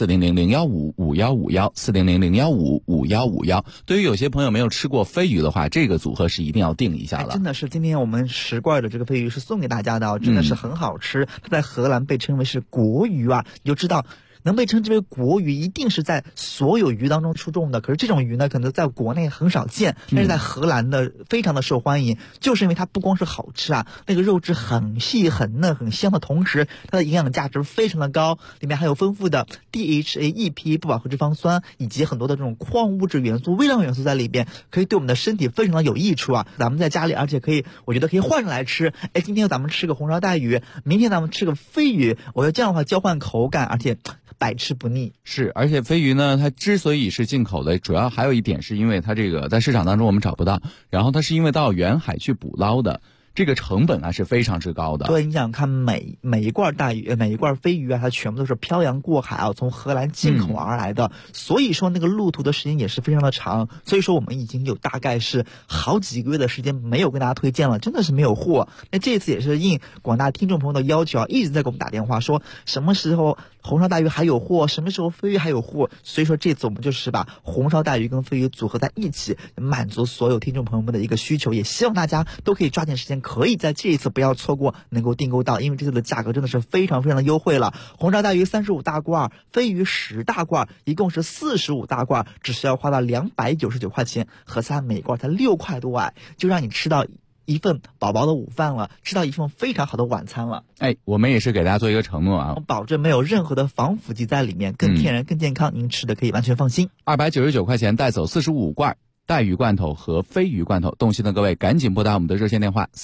400-015-5151，400-015-5151。对于有些朋友没有吃过飞鱼的话，这个组合是一定要定一下了。 真的是今天我们10罐的这个飞鱼是送给大家的，真的是很好吃。它在荷兰被称为是国鱼啊，你就知道能被称之为国鱼，一定是在所有鱼当中出众的。可是这种鱼呢，可能在国内很少见，但是在荷兰的非常的受欢迎，就是因为它不光是好吃啊，那个肉质很细、很嫩、很香的同时，它的营养价值非常的高，里面还有丰富的 DHA、EPA 不饱和脂肪酸以及很多的这种矿物质元素、微量元素在里边，可以对我们的身体非常的有益处啊。咱们在家里，而且可以，我觉得可以换着来吃。今天咱们吃个红烧带鱼，明天咱们吃个飞鱼，我觉得这样的话交换口感，而且百吃不腻。 是，而且飞鱼呢，它之所以是进口的，主要还有一点是因为它这个在市场当中我们找不到，然后它是因为到远海去捕捞的。 这个成本啊是非常之高的。 对，你想看每一罐大鱼、每一罐飞鱼啊，它全部都是漂洋过海啊，从荷兰进口而来的，所以说那个路途的时间也是非常的长。所以说我们已经有大概是好几个月的时间没有跟大家推荐了，真的是没有货。那这次也是应广大听众朋友的要求啊，一直在给我们打电话说什么时候红烧大鱼还有货，什么时候飞鱼还有货。所以说这次我们就是把红烧大鱼跟飞鱼组合在一起，满足所有听众朋友们的一个需求，也希望大家都可以抓紧时间，可以在这一次不要错过，能够订购到，因为这次的价格真的是非常非常的优惠了。红烧大鱼35大罐，飞鱼10大罐，一共是45大罐，只需要花到299块钱，合起来每罐才6块多哎，就让你吃到一份饱饱的午饭了，吃到一份非常好的晚餐了。 我们也是给大家做一个承诺啊， 保证没有任何的防腐剂在里面，更天然更健康，您吃的可以完全放心。 299块钱带走45罐带鱼罐头和飞鱼罐头，动心的各位赶紧拨打我们的热线电话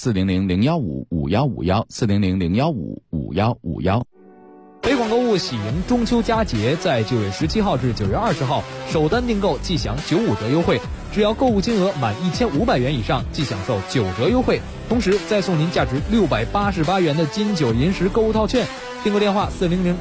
400-015-5151，400-015-5151。 北广购物喜迎中秋佳节，在9月17号至9月20号，首单订购即享95折优惠，只要购物金额满1500元以上，即享受9折优惠，同时再送您价值688元的金九银十购物套券。订购电话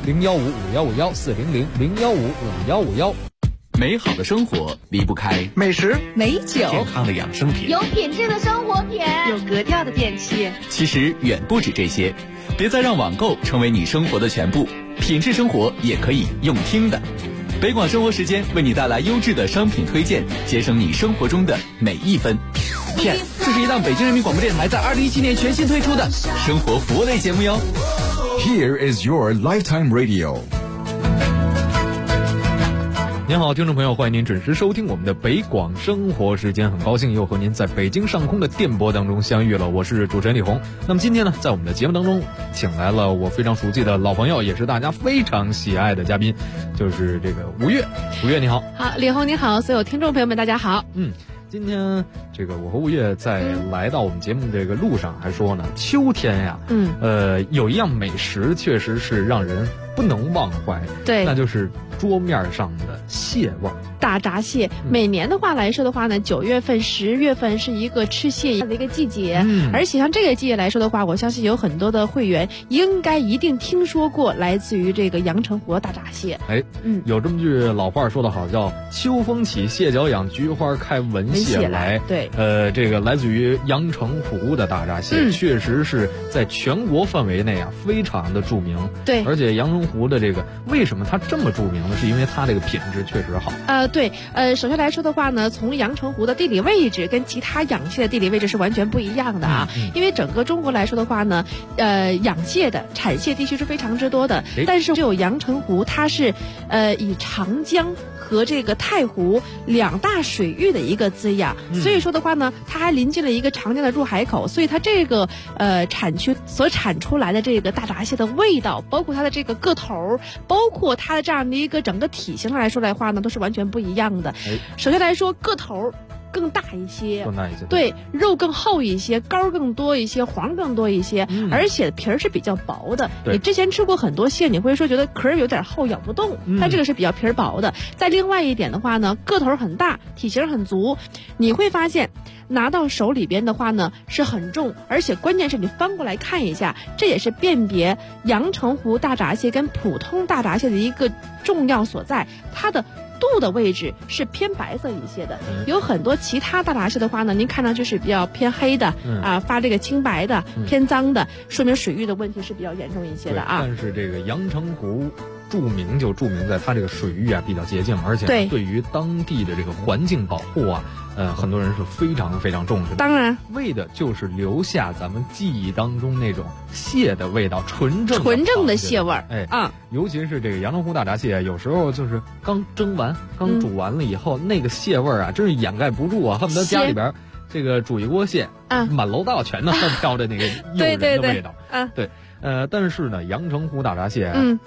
400-015-5151，400-015-5151。 美好的生活离不开美食、 美酒、 健康的养生品， 有品质的生活品， 有格调的电器。 其实远不止这些，别再让网购成为你生活的全部，品质生活也可以用听的。北广生活时间为你带来优质的商品推荐，节省你生活中的每一分。这是一档北京人民广播电台在2017年全新推出的生活服务类节目哟。 Here is your lifetime radio。 您好，听众朋友，欢迎您准时收听我们的北广生活时间。很高兴又和您在北京上空的电波当中相遇了，我是主持人李红。那么今天呢，在我们的节目当中，请来了我非常熟悉的老朋友，也是大家非常喜爱的嘉宾，就是这个吴越。吴越你好。 好，李红你好，所有听众朋友们大家好。 今天这个我和吴越在来到我们节目这个路上还说呢，秋天呀，有一样美食确实是让人不能忘怀， 对， 那就是桌面上的蟹味儿。 大闸蟹，每年的话来说的话呢，9月份、10月份是一个吃蟹的一个季节，而且像这个季节来说的话，我相信有很多的会员一定听说过来自于这个阳澄湖的大闸蟹。 有这么句老话说得好，叫秋风起，蟹脚痒，菊花开，闻蟹来。 对， 这个来自于阳澄湖的大闸蟹，确实是在全国范围内啊非常的著名。 对， 而且阳澄湖的这个为什么它这么著名呢？是因为它这个品质确实好。 对，首先来说的话呢，从阳澄湖的地理位置跟其他养蟹的地理位置是完全不一样的啊。因为整个中国来说的话呢，养蟹的产蟹地区是非常之多的，但是只有阳澄湖它是以长江和这个太湖2大水域的一个滋养，所以说的话呢，它还临近了一个长江的入海口，所以它这个产区所产出来的这个大闸蟹的味道，包括它的这个个头，包括它的这样的一个整个体型上来说的话呢，都是完全不一样的。首先来说个头更大一些，对，肉更厚一些，膏更多一些，黄更多一些，而且皮儿是比较薄的。你之前吃过很多蟹，你会说觉得壳有点厚，咬不动，但这个是比较皮儿薄的。再另外一点的话呢，个头很大，体型很足，你会发现拿到手里边的话呢是很重，而且关键是你翻过来看一下，这也是辨别阳澄湖大闸蟹跟普通大闸蟹的一个重要所在，它的肚的位置是偏白色一些的，有很多其他大闸蟹的话呢，您看上去是比较偏黑的发这个青白的，偏脏的，说明水域的问题是比较严重一些的啊。 但是这个阳澄湖著名在它这个水域啊比较洁净，而且对于当地的这个环境保护啊，很多人是非常非常重视的。 当然， 为的就是留下咱们记忆当中那种蟹的味道，纯正的蟹味儿。 尤其是这个阳澄湖大闸蟹，有时候就是刚蒸完、刚煮完了以后，那个蟹味儿啊，真是掩盖不住啊，恨不得家里边这个煮一锅蟹，满楼道全都飘着那个诱人的味道。 对， 但是呢，阳澄湖大闸蟹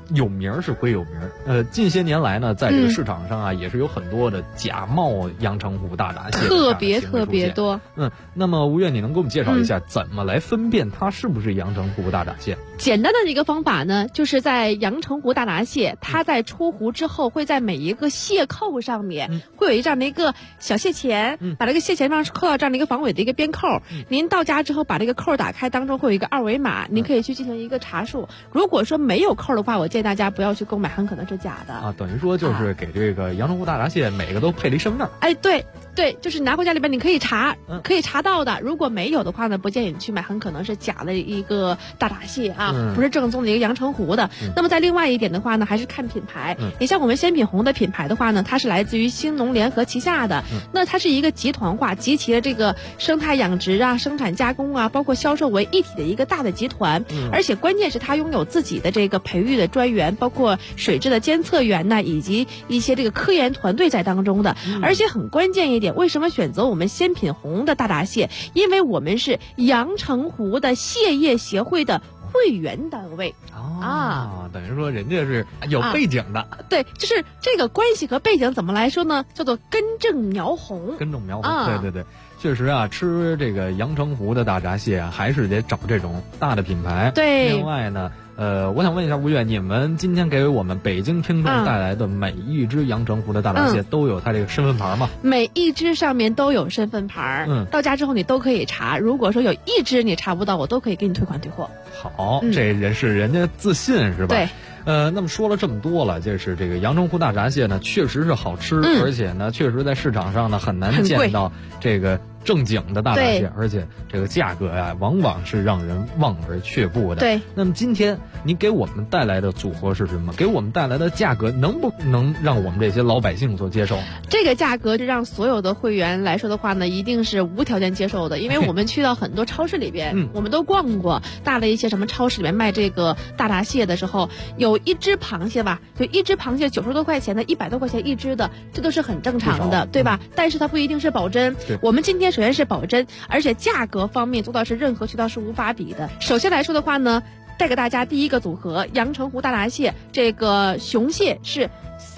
有名儿是归有名儿，近些年来呢，在这个市场上啊，也是有很多的假冒阳澄湖大闸蟹， 特别多。 那么吴越，你能给我们介绍一下怎么来分辨它是不是阳澄湖大闸蟹？ 简单的一个方法呢，就是在阳澄湖大闸蟹，它在出湖之后，会在每一个蟹扣上面会有这样的一个小蟹钳，把这个蟹钳上扣到这样的一个防伪的一个边扣。您到家之后把这个扣打开，当中会有一个二维码，您可以去进行一个查数。如果说没有扣的话，我建议大家不要去购买，很可能是假的啊。等于说就是给这个阳澄湖大闸蟹每个都配了一身份证。 哎，对，就是拿回家里边你可以查，可以查到的。如果没有的话呢，不建议你去买，很可能是假的一个大闸蟹啊，不是正宗的一个阳澄湖的。那么在另外一点的话呢，还是看品牌。你像我们鲜品红的品牌的话呢，它是来自于兴农联合旗下的，那它是一个集团化，集齐了这个生态养殖啊、生产加工啊，包括销售为一体的一个大的集团。而且关键是它拥有自己的这个培育的专员，包括水质的监测员呢，以及一些这个科研团队在当中的。而且很关键一点，为什么选择我们鲜品红的大闸蟹？因为我们是阳澄湖的蟹业协会的会员单位等于说人家是有背景的。 对，就是这个关系和背景怎么来说呢？叫做根正苗红。 根正苗红，对，确实啊，吃这个阳澄湖的大闸蟹啊，还是得找这种大的品牌。 对， 另外呢。我想问一下吴越，你们今天给我们北京听众带来的每一只阳澄湖的大闸蟹都有它这个身份牌吗？ 每一只上面都有身份牌，到家之后你都可以查。如果说有一只你查不到，我都可以给你退款退货。 好，这人是人家自信是吧？ 对。 那么说了这么多了，就是这个阳澄湖大闸蟹呢，确实是好吃，而且呢，确实在市场上呢很难见到这个正经的大闸蟹，而且这个价格呀，往往是让人望而却步的。 对。 那么今天您给我们带来的组合是什么？给我们带来的价格能不能让我们这些老百姓所接受？ 这个价格是让所有的会员来说的话呢，一定是无条件接受的，因为我们去到很多超市里边，我们都逛过大的一些什么超市里面卖这个大闸蟹的时候，有一只螃蟹吧，就一只螃蟹90多块钱的，100多块钱一只的，这都是很正常的，对吧？但是它不一定是保真。我们今天首先是保真，而且价格方面做到是任何渠道是无法比的。首先来说的话呢，带给大家第一个组合阳澄湖大闸蟹，这个雄蟹是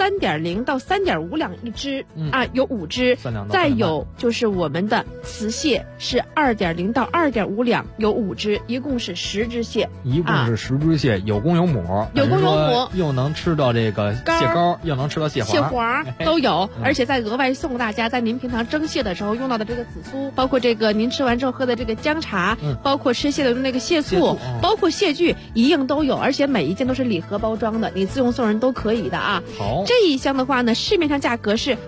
3.0到3.5两一只有5只，再有就是我们的雌蟹是2.0到2.5两，有5只，一共是10只蟹， 一共是10只蟹，有公有母， 有公有母， 又能吃到这个蟹膏，又能吃到蟹黄都有，而且再额外送大家在您平常蒸蟹的时候用到的这个紫苏，包括这个您吃完之后喝的这个姜茶，包括吃蟹的那个蟹醋，包括蟹具一应都有，而且每一件都是礼盒包装的，你自用送人都可以的啊。 好， 这一箱的话呢，市面上价格是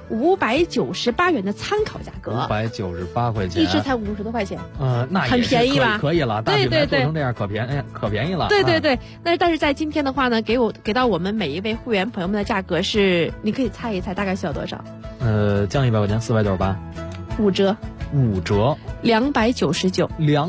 598元的参考价格 ，598块钱， 一只才50多块钱， 那很便宜吧？ 可以了，大品牌做成这样可便宜了。 对，但是在今天的话呢，给到我们每一位会员朋友们的价格是，你可以猜一猜大概需要多少？ 降100块钱，498，5折 ，299，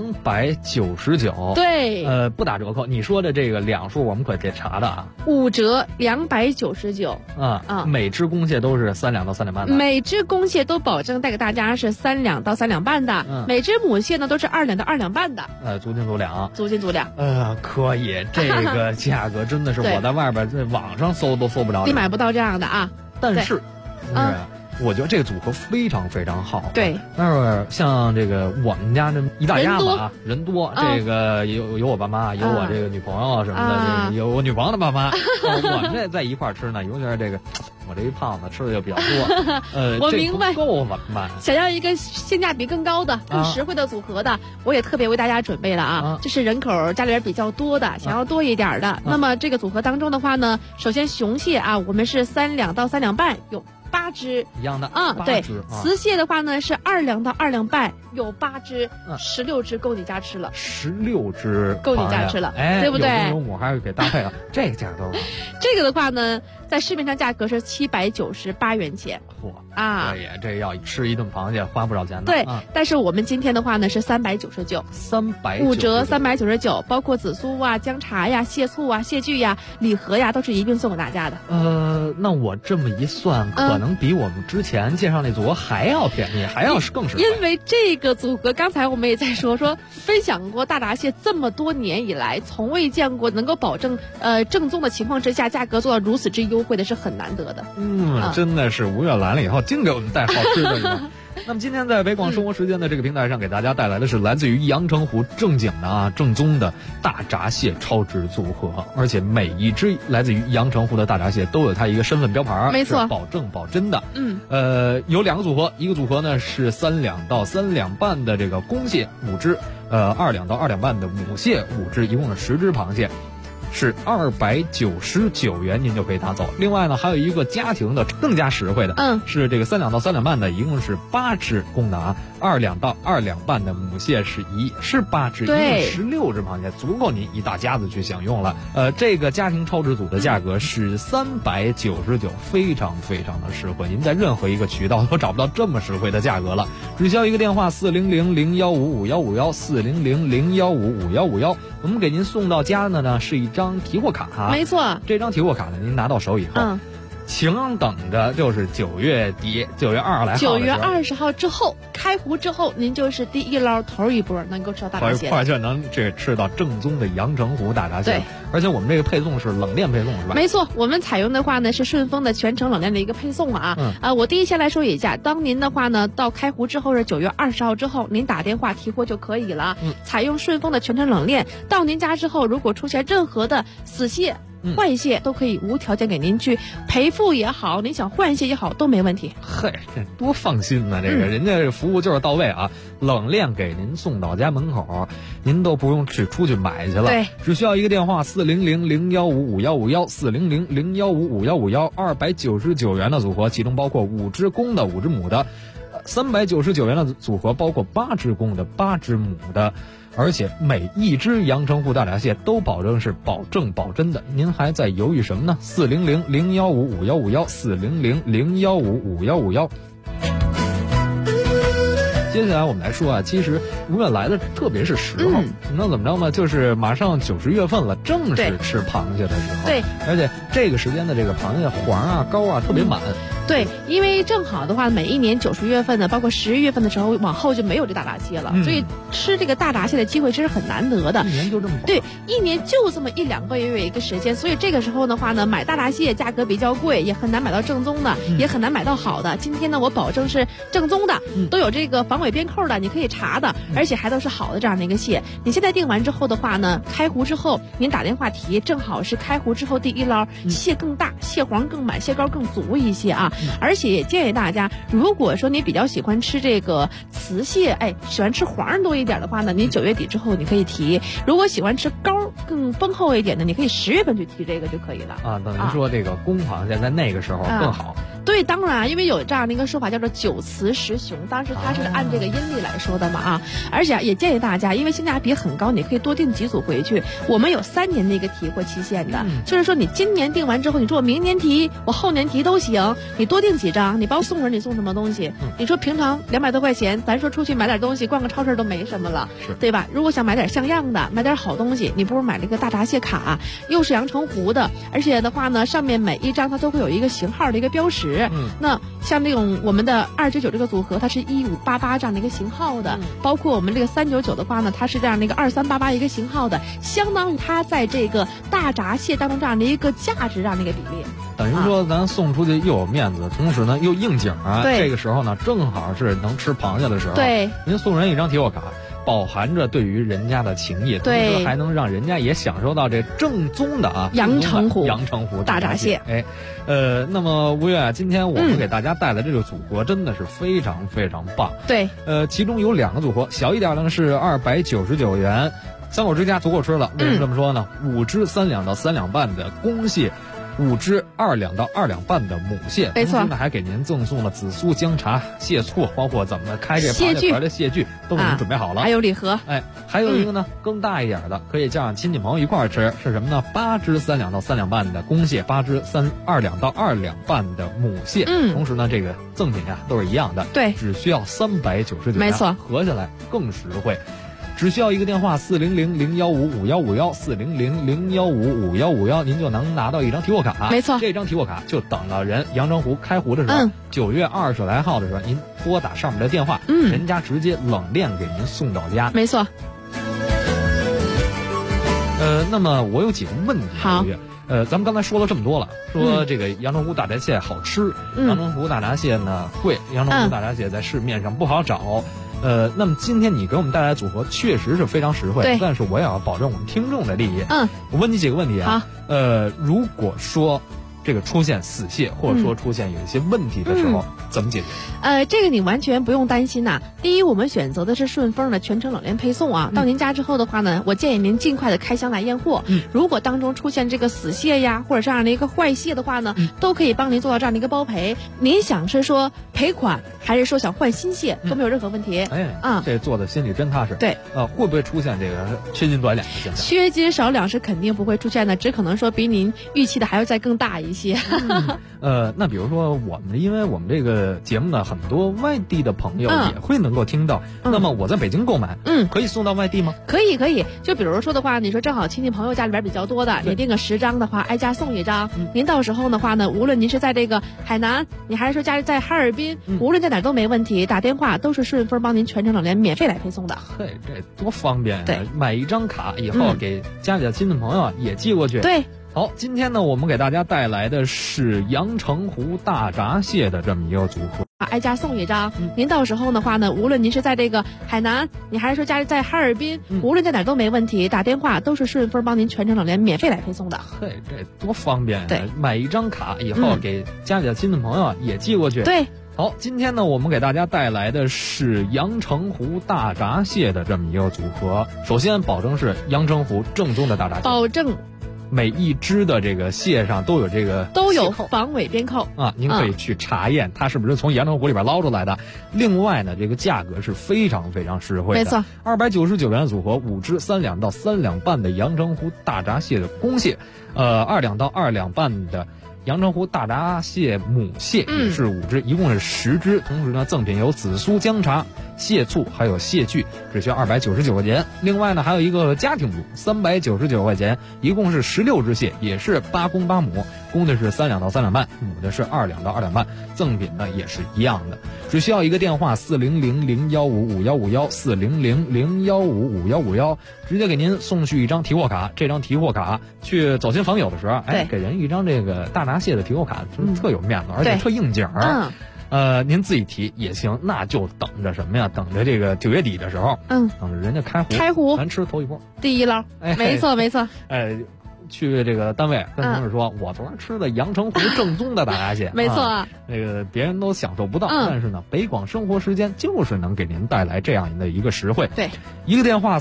对， 不打折扣。你说的这个两数我们可得查的啊 ，5折299 每只公蟹都是3两到3两半的， 每只公蟹都保证带给大家是3两到3两半的，每只母蟹呢都是2两到2两半的， 足斤足两，可以，这个价格真的是我在外边在网上搜都搜不着， 你买不到这样的啊， 但是我觉得这个组合非常非常好。 对， 但是像这个我们家这一大家子啊，人多，这个有我爸妈，有我这个女朋友什么的，有我女朋友的爸妈，我们这在一块吃呢，尤其是这个我这一胖子吃的就比较多。 我明白， 够我们想要一个性价比更高的、更实惠的组合的，我也特别为大家准备了啊，就是人口家里边比较多的，想要多一点的。那么这个组合当中的话呢，首先雄蟹啊，我们是3两到3两半，有8只一样的对，雌蟹的话呢是2两到2两半，有8只，16只够你家吃了 ，16只够你家吃了，对不对？ 有母还是给搭配了，这个价格多少？ 这个的话呢， 在市面上价格是798元钱。 啊，对呀，这要吃一顿螃蟹花不少钱的。 对，但是我们今天的话呢是399，5折399，包括紫苏啊、姜茶呀、蟹醋啊、蟹具呀、礼盒呀，都是一并送给大家的。 那我这么一算，可能比我们之前介绍那组合还要便宜，还要更实惠。 因为这个组合，刚才我们也在说分享过大闸蟹这么多年以来，从未见过能够保证正宗的情况之下，价格做到如此之优惠的是很难得的。 真的是五月来了以后，净给我们带好吃的。那么今天在北广生活时间的这个平台上，给大家带来的是来自于阳澄湖正经的正宗的大闸蟹超值组合，而且每一只来自于阳澄湖的大闸蟹都有它一个身份标牌， 没错， 是保证保真的。有2个组合，一个组合呢是3两到3两半的这个公蟹5只，2两到2两半的母蟹5只，一共是10只螃蟹。是299元，您就可以拿走。另外呢，还有一个家庭的更加实惠的，是这个3两到3两半的，一共是8只公的，2两到2两半的母蟹是8只，一共16只螃蟹，足够您一大家子去享用了。这个家庭超值组的价格是399，非常非常的实惠，您在任何一个渠道都找不到这么实惠的价格了。只需要一个电话400-015-5151，400-015-5151，我们给您送到家的呢是一张提货卡， 没错， 这张提货卡呢，您拿到手以后，请等着就是9月底9月20来号 ，9月20号之后开湖之后，您就是第一捞头一波能够吃到大闸蟹， 快就能吃到正宗的阳澄湖大闸蟹。对，而且我们这个配送是冷链配送，是吧？ 没错，我们采用的话呢是顺丰的全程冷链的一个配送我第一先来说一下，当您的话呢到开湖之后是9月20号之后，您打电话提货就可以了。采用顺丰的全程冷链，到您家之后，如果出现任何的死蟹、换蟹，都可以无条件给您去赔付也好，您想换蟹也好，都没问题。 嘿，多放心呢！这个人家服务就是到位冷链给您送到家门口，您都不用出去买去了。 对， 只需要一个电话400-015-5151，400-015-5151，299元的组合，其中包括5只公的5只母的，399元的组合包括8只公的8只母的。而且每一只阳澄湖大闸蟹都保证是保证保真的，您还在犹豫什么呢？400-015-5151，400-015-5151。接下来我们来说其实五月来的特别是时候，那怎么着呢？就是马上90月份了，正是吃螃蟹的时候。 对， 而且这个时间的这个螃蟹黄膏特别满。 对，因为正好的话，每一年90月份呢，包括11月份的时候，往后就没有这大闸蟹了，所以吃这个大闸蟹的机会其实很难得的。 一年就这么对，一年就这么1-2个月有一个时间，所以这个时候的话呢，买大闸蟹价格比较贵，也很难买到正宗的，也很难买到好的。今天呢，我保证是正宗的，都有这个防伪边扣的，你可以查的，而且还都是好的这样的一个蟹。你现在订完之后的话呢，开湖之后您打电话提，正好是开湖之后第一捞，蟹更大，蟹黄更满，蟹膏更足一些而且也建议大家，如果说你比较喜欢吃这个雌蟹，喜欢吃黄多一点的话呢，你9月底之后你可以提；如果喜欢吃膏更丰厚一点的，你可以10月份去提这个就可以了等于说这个公螃蟹在那个时候更好。 对，当然，因为有这样的一个说法叫做9雌10雄，当时它是按这个阴历来说的嘛而且也建议大家，因为性价比很高，你可以多订几组回去。我们有3年的一个提货期限的，就是说你今年订完之后，你说我明年提，我后年提都行，你多订几张，你包括送人，你送什么东西？你说平常200多块钱，咱说出去买点东西，逛个超市都没什么了，对吧？如果想买点像样的，买点好东西，你不如买这个大闸蟹卡，又是阳澄湖的，而且的话呢，上面每一张它都会有一个型号的一个标识。那像这种我们的299这个组合，它是1588这样的一个型号的，包括我们这个399的话呢，它是这样的一个2388一个型号的，相当于它在这个大闸蟹当中这样的一个价值这样的一个比例。 等于说咱送出去又有面子，同时呢又应景这个时候呢正好是能吃螃蟹的时候。 对， 您送人一张提货卡，饱含着对于人家的情谊，同时还能让人家也享受到这正宗的阳澄湖大闸蟹。那么吴越今天我们给大家带来这个组合真的是非常非常棒。 对， 其中有2个组合，小一点的是299元，3口之家足够吃了。为什么这么说呢？5只3两到3两半的公蟹 5只2两到2两半的母蟹， 没错， 同时呢还给您赠送了紫苏、姜茶、蟹醋，包括怎么开这螃蟹壳的蟹具都给您准备好了， 还有礼盒。 还有一个呢更大一点的，可以叫上亲戚朋友一块儿吃，是什么呢？8只3两到3两半的公蟹，8只2两到2两半的母蟹。同时呢这个赠品呀都是一样的， 对， 只需要399元， 没错， 合下来更实惠。只需要一个电话400-015-5151，400-015-5151，您就能拿到一张提货卡。 没错， 这张提货卡就等到人阳澄湖开湖的时候，9月20来号的时候，您拨打上面的电话，人家直接冷链给您送到家。 没错。 那么我有几个问题。 好。 咱们刚才说了这么多了，说这个阳澄湖大闸蟹好吃，阳澄湖大闸蟹呢贵，阳澄湖大闸蟹在市面上不好找。那么今天你给我们带来的组合确实是非常实惠，但是我也要保证我们听众的利益。我问你几个问题啊。如果说这个出现死蟹，或者说出现有一些问题的时候，怎么解决？ 这个你完全不用担心呐。第一，我们选择的是顺丰的全程冷链配送啊。到您家之后的话呢，我建议您尽快的开箱来验货。如果当中出现这个死蟹呀，或者这样的一个坏蟹的话呢，都可以帮您做到这样的一个包赔。您想是说赔款，还是说想换新蟹，都没有任何问题。 这做的心里真踏实。 对， 会不会出现这个缺斤短两的现象？ 缺斤少两是肯定不会出现的，只可能说比您预期的还要再更大一些。 那比如说因为我们这个节目呢，很多外地的朋友也会能够听到。那么我在北京购买，可以送到外地吗？ 可以。就比如说的话，你说正好亲戚朋友家里边比较多的，你订个10张的话，挨家送1张。您到时候的话呢，无论您是在这个海南，你还是说家里在哈尔滨，无论在哪都没问题，打电话都是顺丰帮您全程冷链免费来配送的。 嘿，这多方便呀！ 对， 买1张卡以后给家里的亲戚朋友也寄过去。 对。 好，今天呢，我们给大家带来的是阳澄湖大闸蟹的这么一个组合， 挨家送1张。您到时候的话呢，无论您是在这个海南，你还是说家里在哈尔滨，无论在哪都没问题，打电话都是顺丰帮您全程冷链免费来配送的。 嘿，这多方便呀！ 对， 买1张卡以后给家里的亲戚朋友也寄过去。 对。 好，今天呢，我们给大家带来的是阳澄湖大闸蟹的这么一个组合。首先，保证是阳澄湖正宗的大闸蟹， 保证。 每一只的这个蟹上都有防伪边扣啊，您可以去查验它是不是从阳澄湖里边捞出来的。另外呢，这个价格是非常非常实惠的， 没错 ，299元的组合，5只3两到3两半的阳澄湖大闸蟹的公蟹，2两到2两半的阳澄湖大闸蟹母蟹也是5只，一共是10只。同时呢，赠品有紫苏、姜茶、蟹醋，还有蟹具，只需要299块钱。另外呢，还有一个家庭组，399块钱，一共是16只蟹，也是8公8母，公的是3两到3两半，母的是2两到2两半。赠品呢也是一样的，只需要一个电话400-015-5151，400-015-5151，直接给您送去一张提货卡。这张提货卡去走亲访友的时候，给人一张这个大闸蟹的提货卡，特有面子，而且特应景儿。您自己提也行，那就等着什么呀？等着这个9月底的时候，等着人家开湖，咱吃头一波， 第一捞。没错。 去这个单位跟同事说，我昨儿吃的阳澄湖正宗的大闸蟹， 没错， 那个别人都享受不到，但是呢，北广生活时间就是能给您带来这样的一个实惠。 对， 一个电话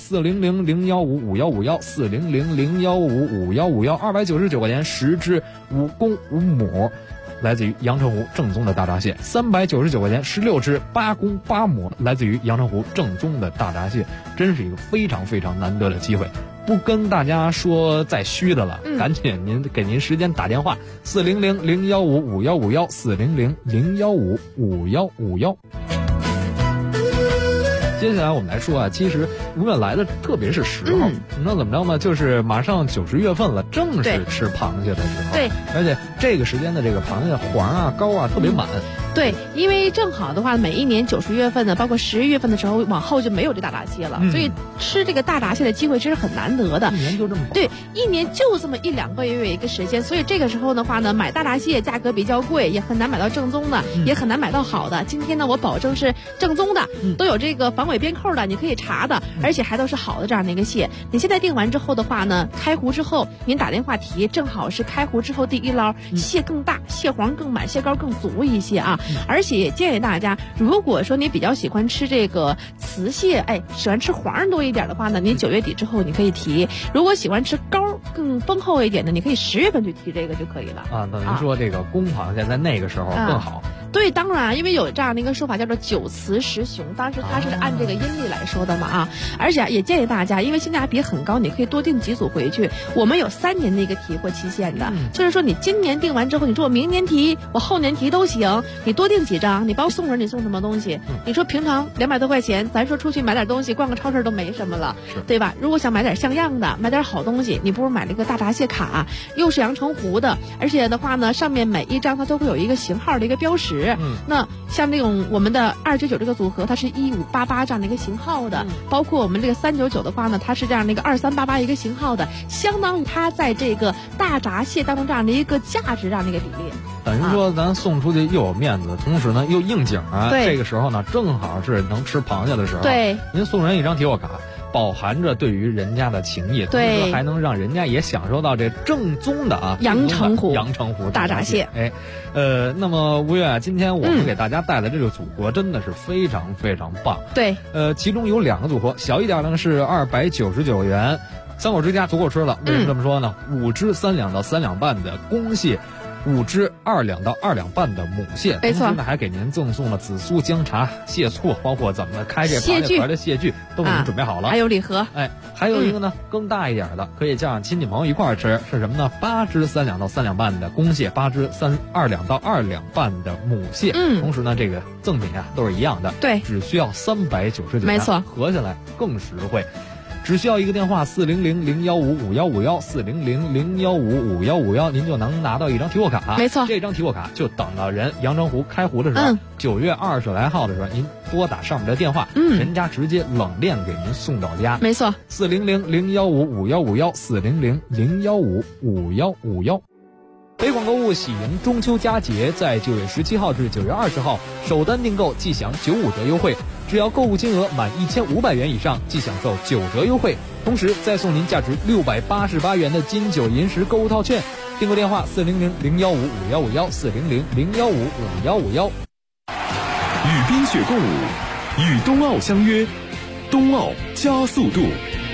400-015-5151，400-015-5151，299块钱，10只5公5母。来自于阳澄湖正宗的大闸蟹，399块钱，16只8公8母，来自于阳澄湖正宗的大闸蟹，真是一个非常非常难得的机会。不跟大家说再虚的了，赶紧给您时间打电话，400-015-5151，400-015-5151。接下来我们来说啊，其实五月来的特别是时候，你知道怎么着吗？就是马上90月份了，正是吃螃蟹的时候。 对， 而且这个时间的这个螃蟹黄啊、膏啊特别满。 对，因为正好的话，每一年90月份呢，包括11月份的时候，往后就没有这大闸蟹了，所以吃这个大闸蟹的机会其实很难得的。 一年就这么对，一年就这么1-2个月一个时间，所以这个时候的话呢，买大闸蟹价格比较贵，也很难买到正宗的，也很难买到好的。今天呢，我保证是正宗的，都有这个防伪边扣的，你可以查的，而且还都是好的这样的一个蟹。你现在订完之后的话呢，开湖之后您打电话提，正好是开湖之后第一捞，蟹更大，蟹黄更满，蟹膏更足一些啊。而且也建议大家，如果说你比较喜欢吃这个雌蟹，喜欢吃黄多一点的话呢，你9月底之后你可以提；如果喜欢吃膏更丰厚一点的，你可以10月份去提这个就可以了啊。等于说这个公螃蟹在那个时候更好。 对，当然，因为有这样的一个说法叫做9雌10雄，当时它是按这个阴历来说的嘛啊。而且也建议大家，因为性价比很高，你可以多订几组回去。我们有3年的一个提货期限的，就是说你今年订完之后，你说我明年提，我后年提都行，你多订几张，你包送人，你送什么东西？你说平常200多块钱，咱说出去买点东西，逛个超市都没什么了，对吧？如果想买点像样的，买点好东西，你不如买了一个大闸蟹卡，又是阳澄湖的，而且的话呢，上面每一张它都会有一个型号的一个标识。那像那种我们的299这个组合，它是1588这样的一个型号的，包括我们这个399的话呢，它是这样的一个2388一个型号的，相当于它在这个大闸蟹当中这样的一个价值这样的一个比例。 等于说咱送出去又有面子，同时呢又应景啊。这个时候呢正好是能吃螃蟹的时候。 对， 您送人一张提货卡，饱含着对于人家的情谊，同时还能让人家也享受到这正宗的阳澄湖大闸蟹。那么吴越今天我们给大家带的这个组合真的是非常非常棒。 对， 其中有2个组合，小一点的是299元，3口之家足够吃了。为什么这么说呢？5只3两到3两半的公蟹，5只2两到2两半的母蟹， 没错， 同时呢还给您赠送了紫苏、姜茶、蟹醋，包括怎么开这螃蟹壳的蟹具都给您准备好了， 还有礼盒。 还有一个呢更大一点的，可以叫上亲戚朋友一块儿吃，是什么呢？8只3两到3两半的公蟹，8只2两到2两半的母蟹。同时呢这个赠品都是一样的， 对， 只需要399元， 没错， 合下来更实惠。只需要一个电话400-015-5151，400-015-5151，您就能拿到一张提货卡。 没错， 这张提货卡就等到人阳澄湖开湖的时候，9月20来号的时候，您拨打上面的电话，人家直接冷链给您送到家。 没错 ，400-015-5151，400-015-5151。北广购物喜迎中秋佳节，在9月17号至9月20号，首单订购即享95折优惠，只要购物金额满1500元以上，即享受9折优惠，同时再送您价值688元的金九银十购物套券。订购电话400-015-5151，400-015-5151。 与冰雪共舞，与冬奥相约，冬奥加速度。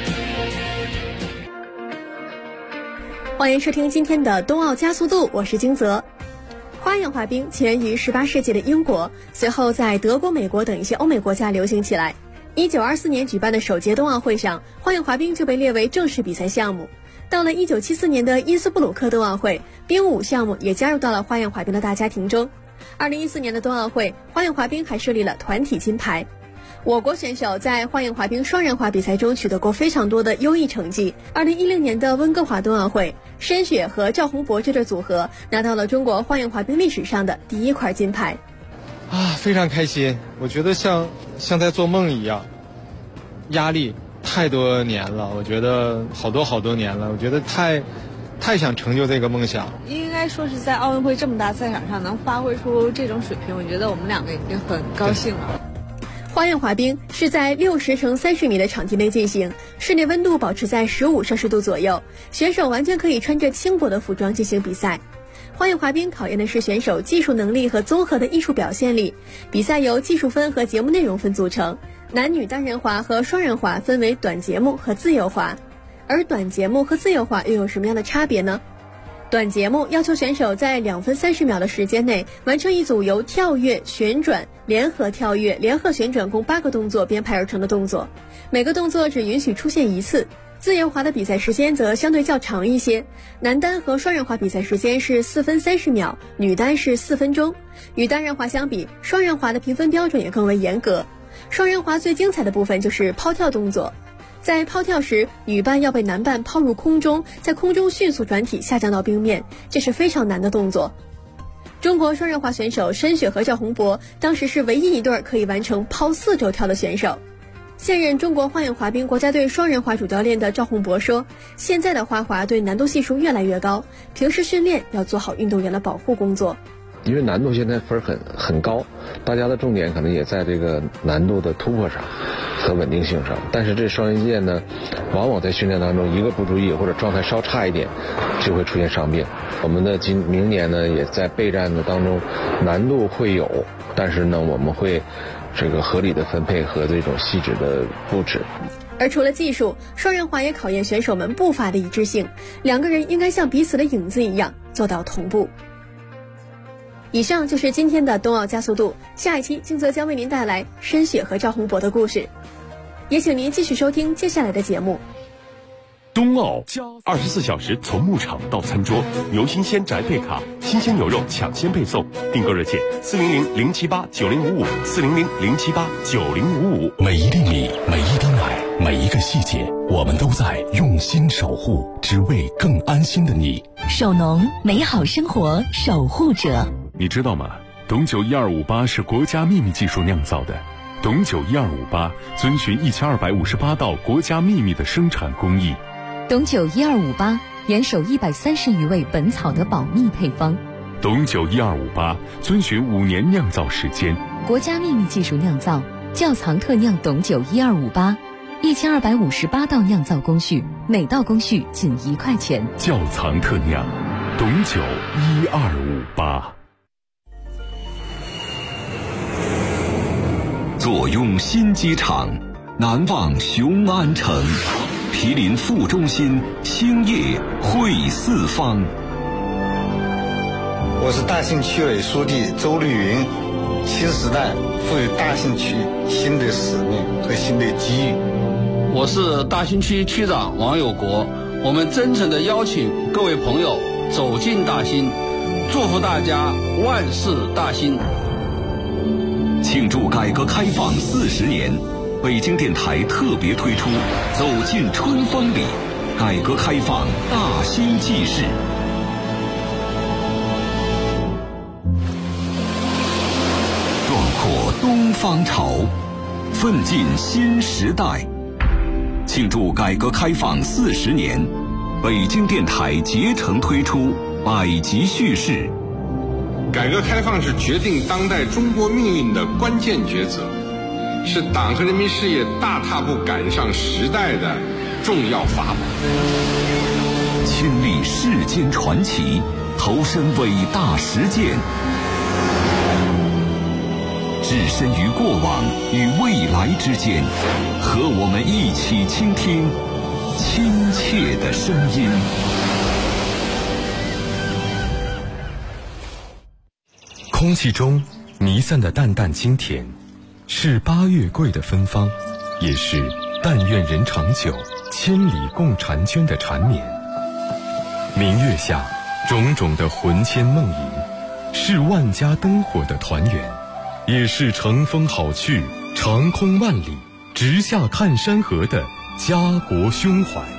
欢迎收听今天的冬奥加速度，我是金泽。花样滑冰起源于18世纪的英国，随后在德国、美国等一些欧美国家流行起来。1924年举办的首届冬奥会上，花样滑冰就被列为正式比赛项目。到了1974年的因斯布鲁克冬奥会，冰舞项目也加入到了花样滑冰的大家庭中。2014年的冬奥会，花样滑冰还设立了团体金牌。我国选手在花样滑冰双人滑比赛中取得过非常多的优异成绩。2010年的温哥华冬奥会，申雪和赵宏博这对组合拿到了中国花样滑冰历史上的第1块金牌。 非常开心，我觉得像在做梦一样，压力太多年了，我觉得好多年了，我觉得太想成就这个梦想。 应该说是在奥运会这么大赛场上能发挥出这种水平，我觉得我们2个已经很高兴了。 花样滑冰是在60×30米的场地内进行，室内温度保持在15摄氏度左右，选手完全可以穿着轻薄的服装进行比赛。花样滑冰考验的是选手技术能力和综合的艺术表现力。比赛由技术分和节目内容分组成，男女单人滑和双人滑分为短节目和自由滑。而短节目和自由滑又有什么样的差别呢？短节目要求选手在2分30秒的时间内完成一组由跳跃、旋转、联合跳跃、联合旋转共8个动作编排而成的动作，每个动作只允许出现1次。自由滑的比赛时间则相对较长一些，男单和双人滑比赛时间是4分30秒，女单是4分钟。与单人滑相比，双人滑的评分标准也更为严格。双人滑最精彩的部分就是抛跳动作。在抛跳时，女伴要被男伴抛入空中，在空中迅速转体下降到冰面，这是非常难的动作。中国双人滑选手申雪和赵宏博当时是唯一一对可以完成抛4轴跳的选手。现任中国花样滑冰国家队双人滑主教练的赵宏博说，现在的花滑对难度系数越来越高，平时训练要做好运动员的保护工作。 因为难度现在分很高，大家的重点可能也在这个难度的突破上和稳定性上，但是这双刃剑呢，往往在训练当中一个不注意或者状态稍差一点，就会出现伤病。我们的明年呢，也在备战的当中，难度会有，但是呢，我们会这个合理的分配和这种细致的布置。 而除了技术，双人滑也考验选手们步伐的一致性，两个人应该像彼此的影子一样做到同步。以上就是今天的冬奥加速度，下一期金泽将为您带来申雪和赵宏博的故事，也请您继续收听接下来的节目。 冬奥24小时从牧场到餐桌，牛新鲜宅配卡，新鲜牛肉抢先配送，订购热线400-078-9055，400-078-9055。 每一粒米，每一滴奶，每一个细节，我们都在用心守护，只为更安心的你。 首农，美好生活守护者。 你知道吗？董酒1258是国家秘密技术酿造的。董酒1258遵循1258道国家秘密的生产工艺。 董酒1258严守130余味本草的保密配方。 董酒1258遵循5年酿造时间， 国家秘密技术酿造，窖藏特酿董酒1258，1258道酿造工序，每道工序仅1块钱。 窖藏特酿，董酒1258。 坐拥新机场，难忘雄安城。毗邻副中心，兴业汇四方。 我是大兴区委书记周绿云。新时代赋予大兴区新的使命和新的机遇。 我是大兴区区长王有国。我们真诚地邀请各位朋友走进大兴，祝福大家万事大兴。 庆祝改革开放40年，北京电台特别推出《走进春风里》，改革开放大兴纪事。壮阔东方潮，奋进新时代。庆祝改革开放40年，北京电台竭诚推出百集叙事。 改革开放是决定当代中国命运的关键抉择，是党和人民事业大踏步赶上时代的重要法宝。 亲历世间传奇，投身伟大实践，置身于过往与未来之间，和我们一起倾听亲切的声音。 空气中弥散的淡淡清甜，是8月桂的芬芳，也是但愿人长久，千里共婵娟的缠绵。明月下，种种的魂牵梦萦，是万家灯火的团圆，也是乘风好去，长空万里，直下看山河的家国胸怀。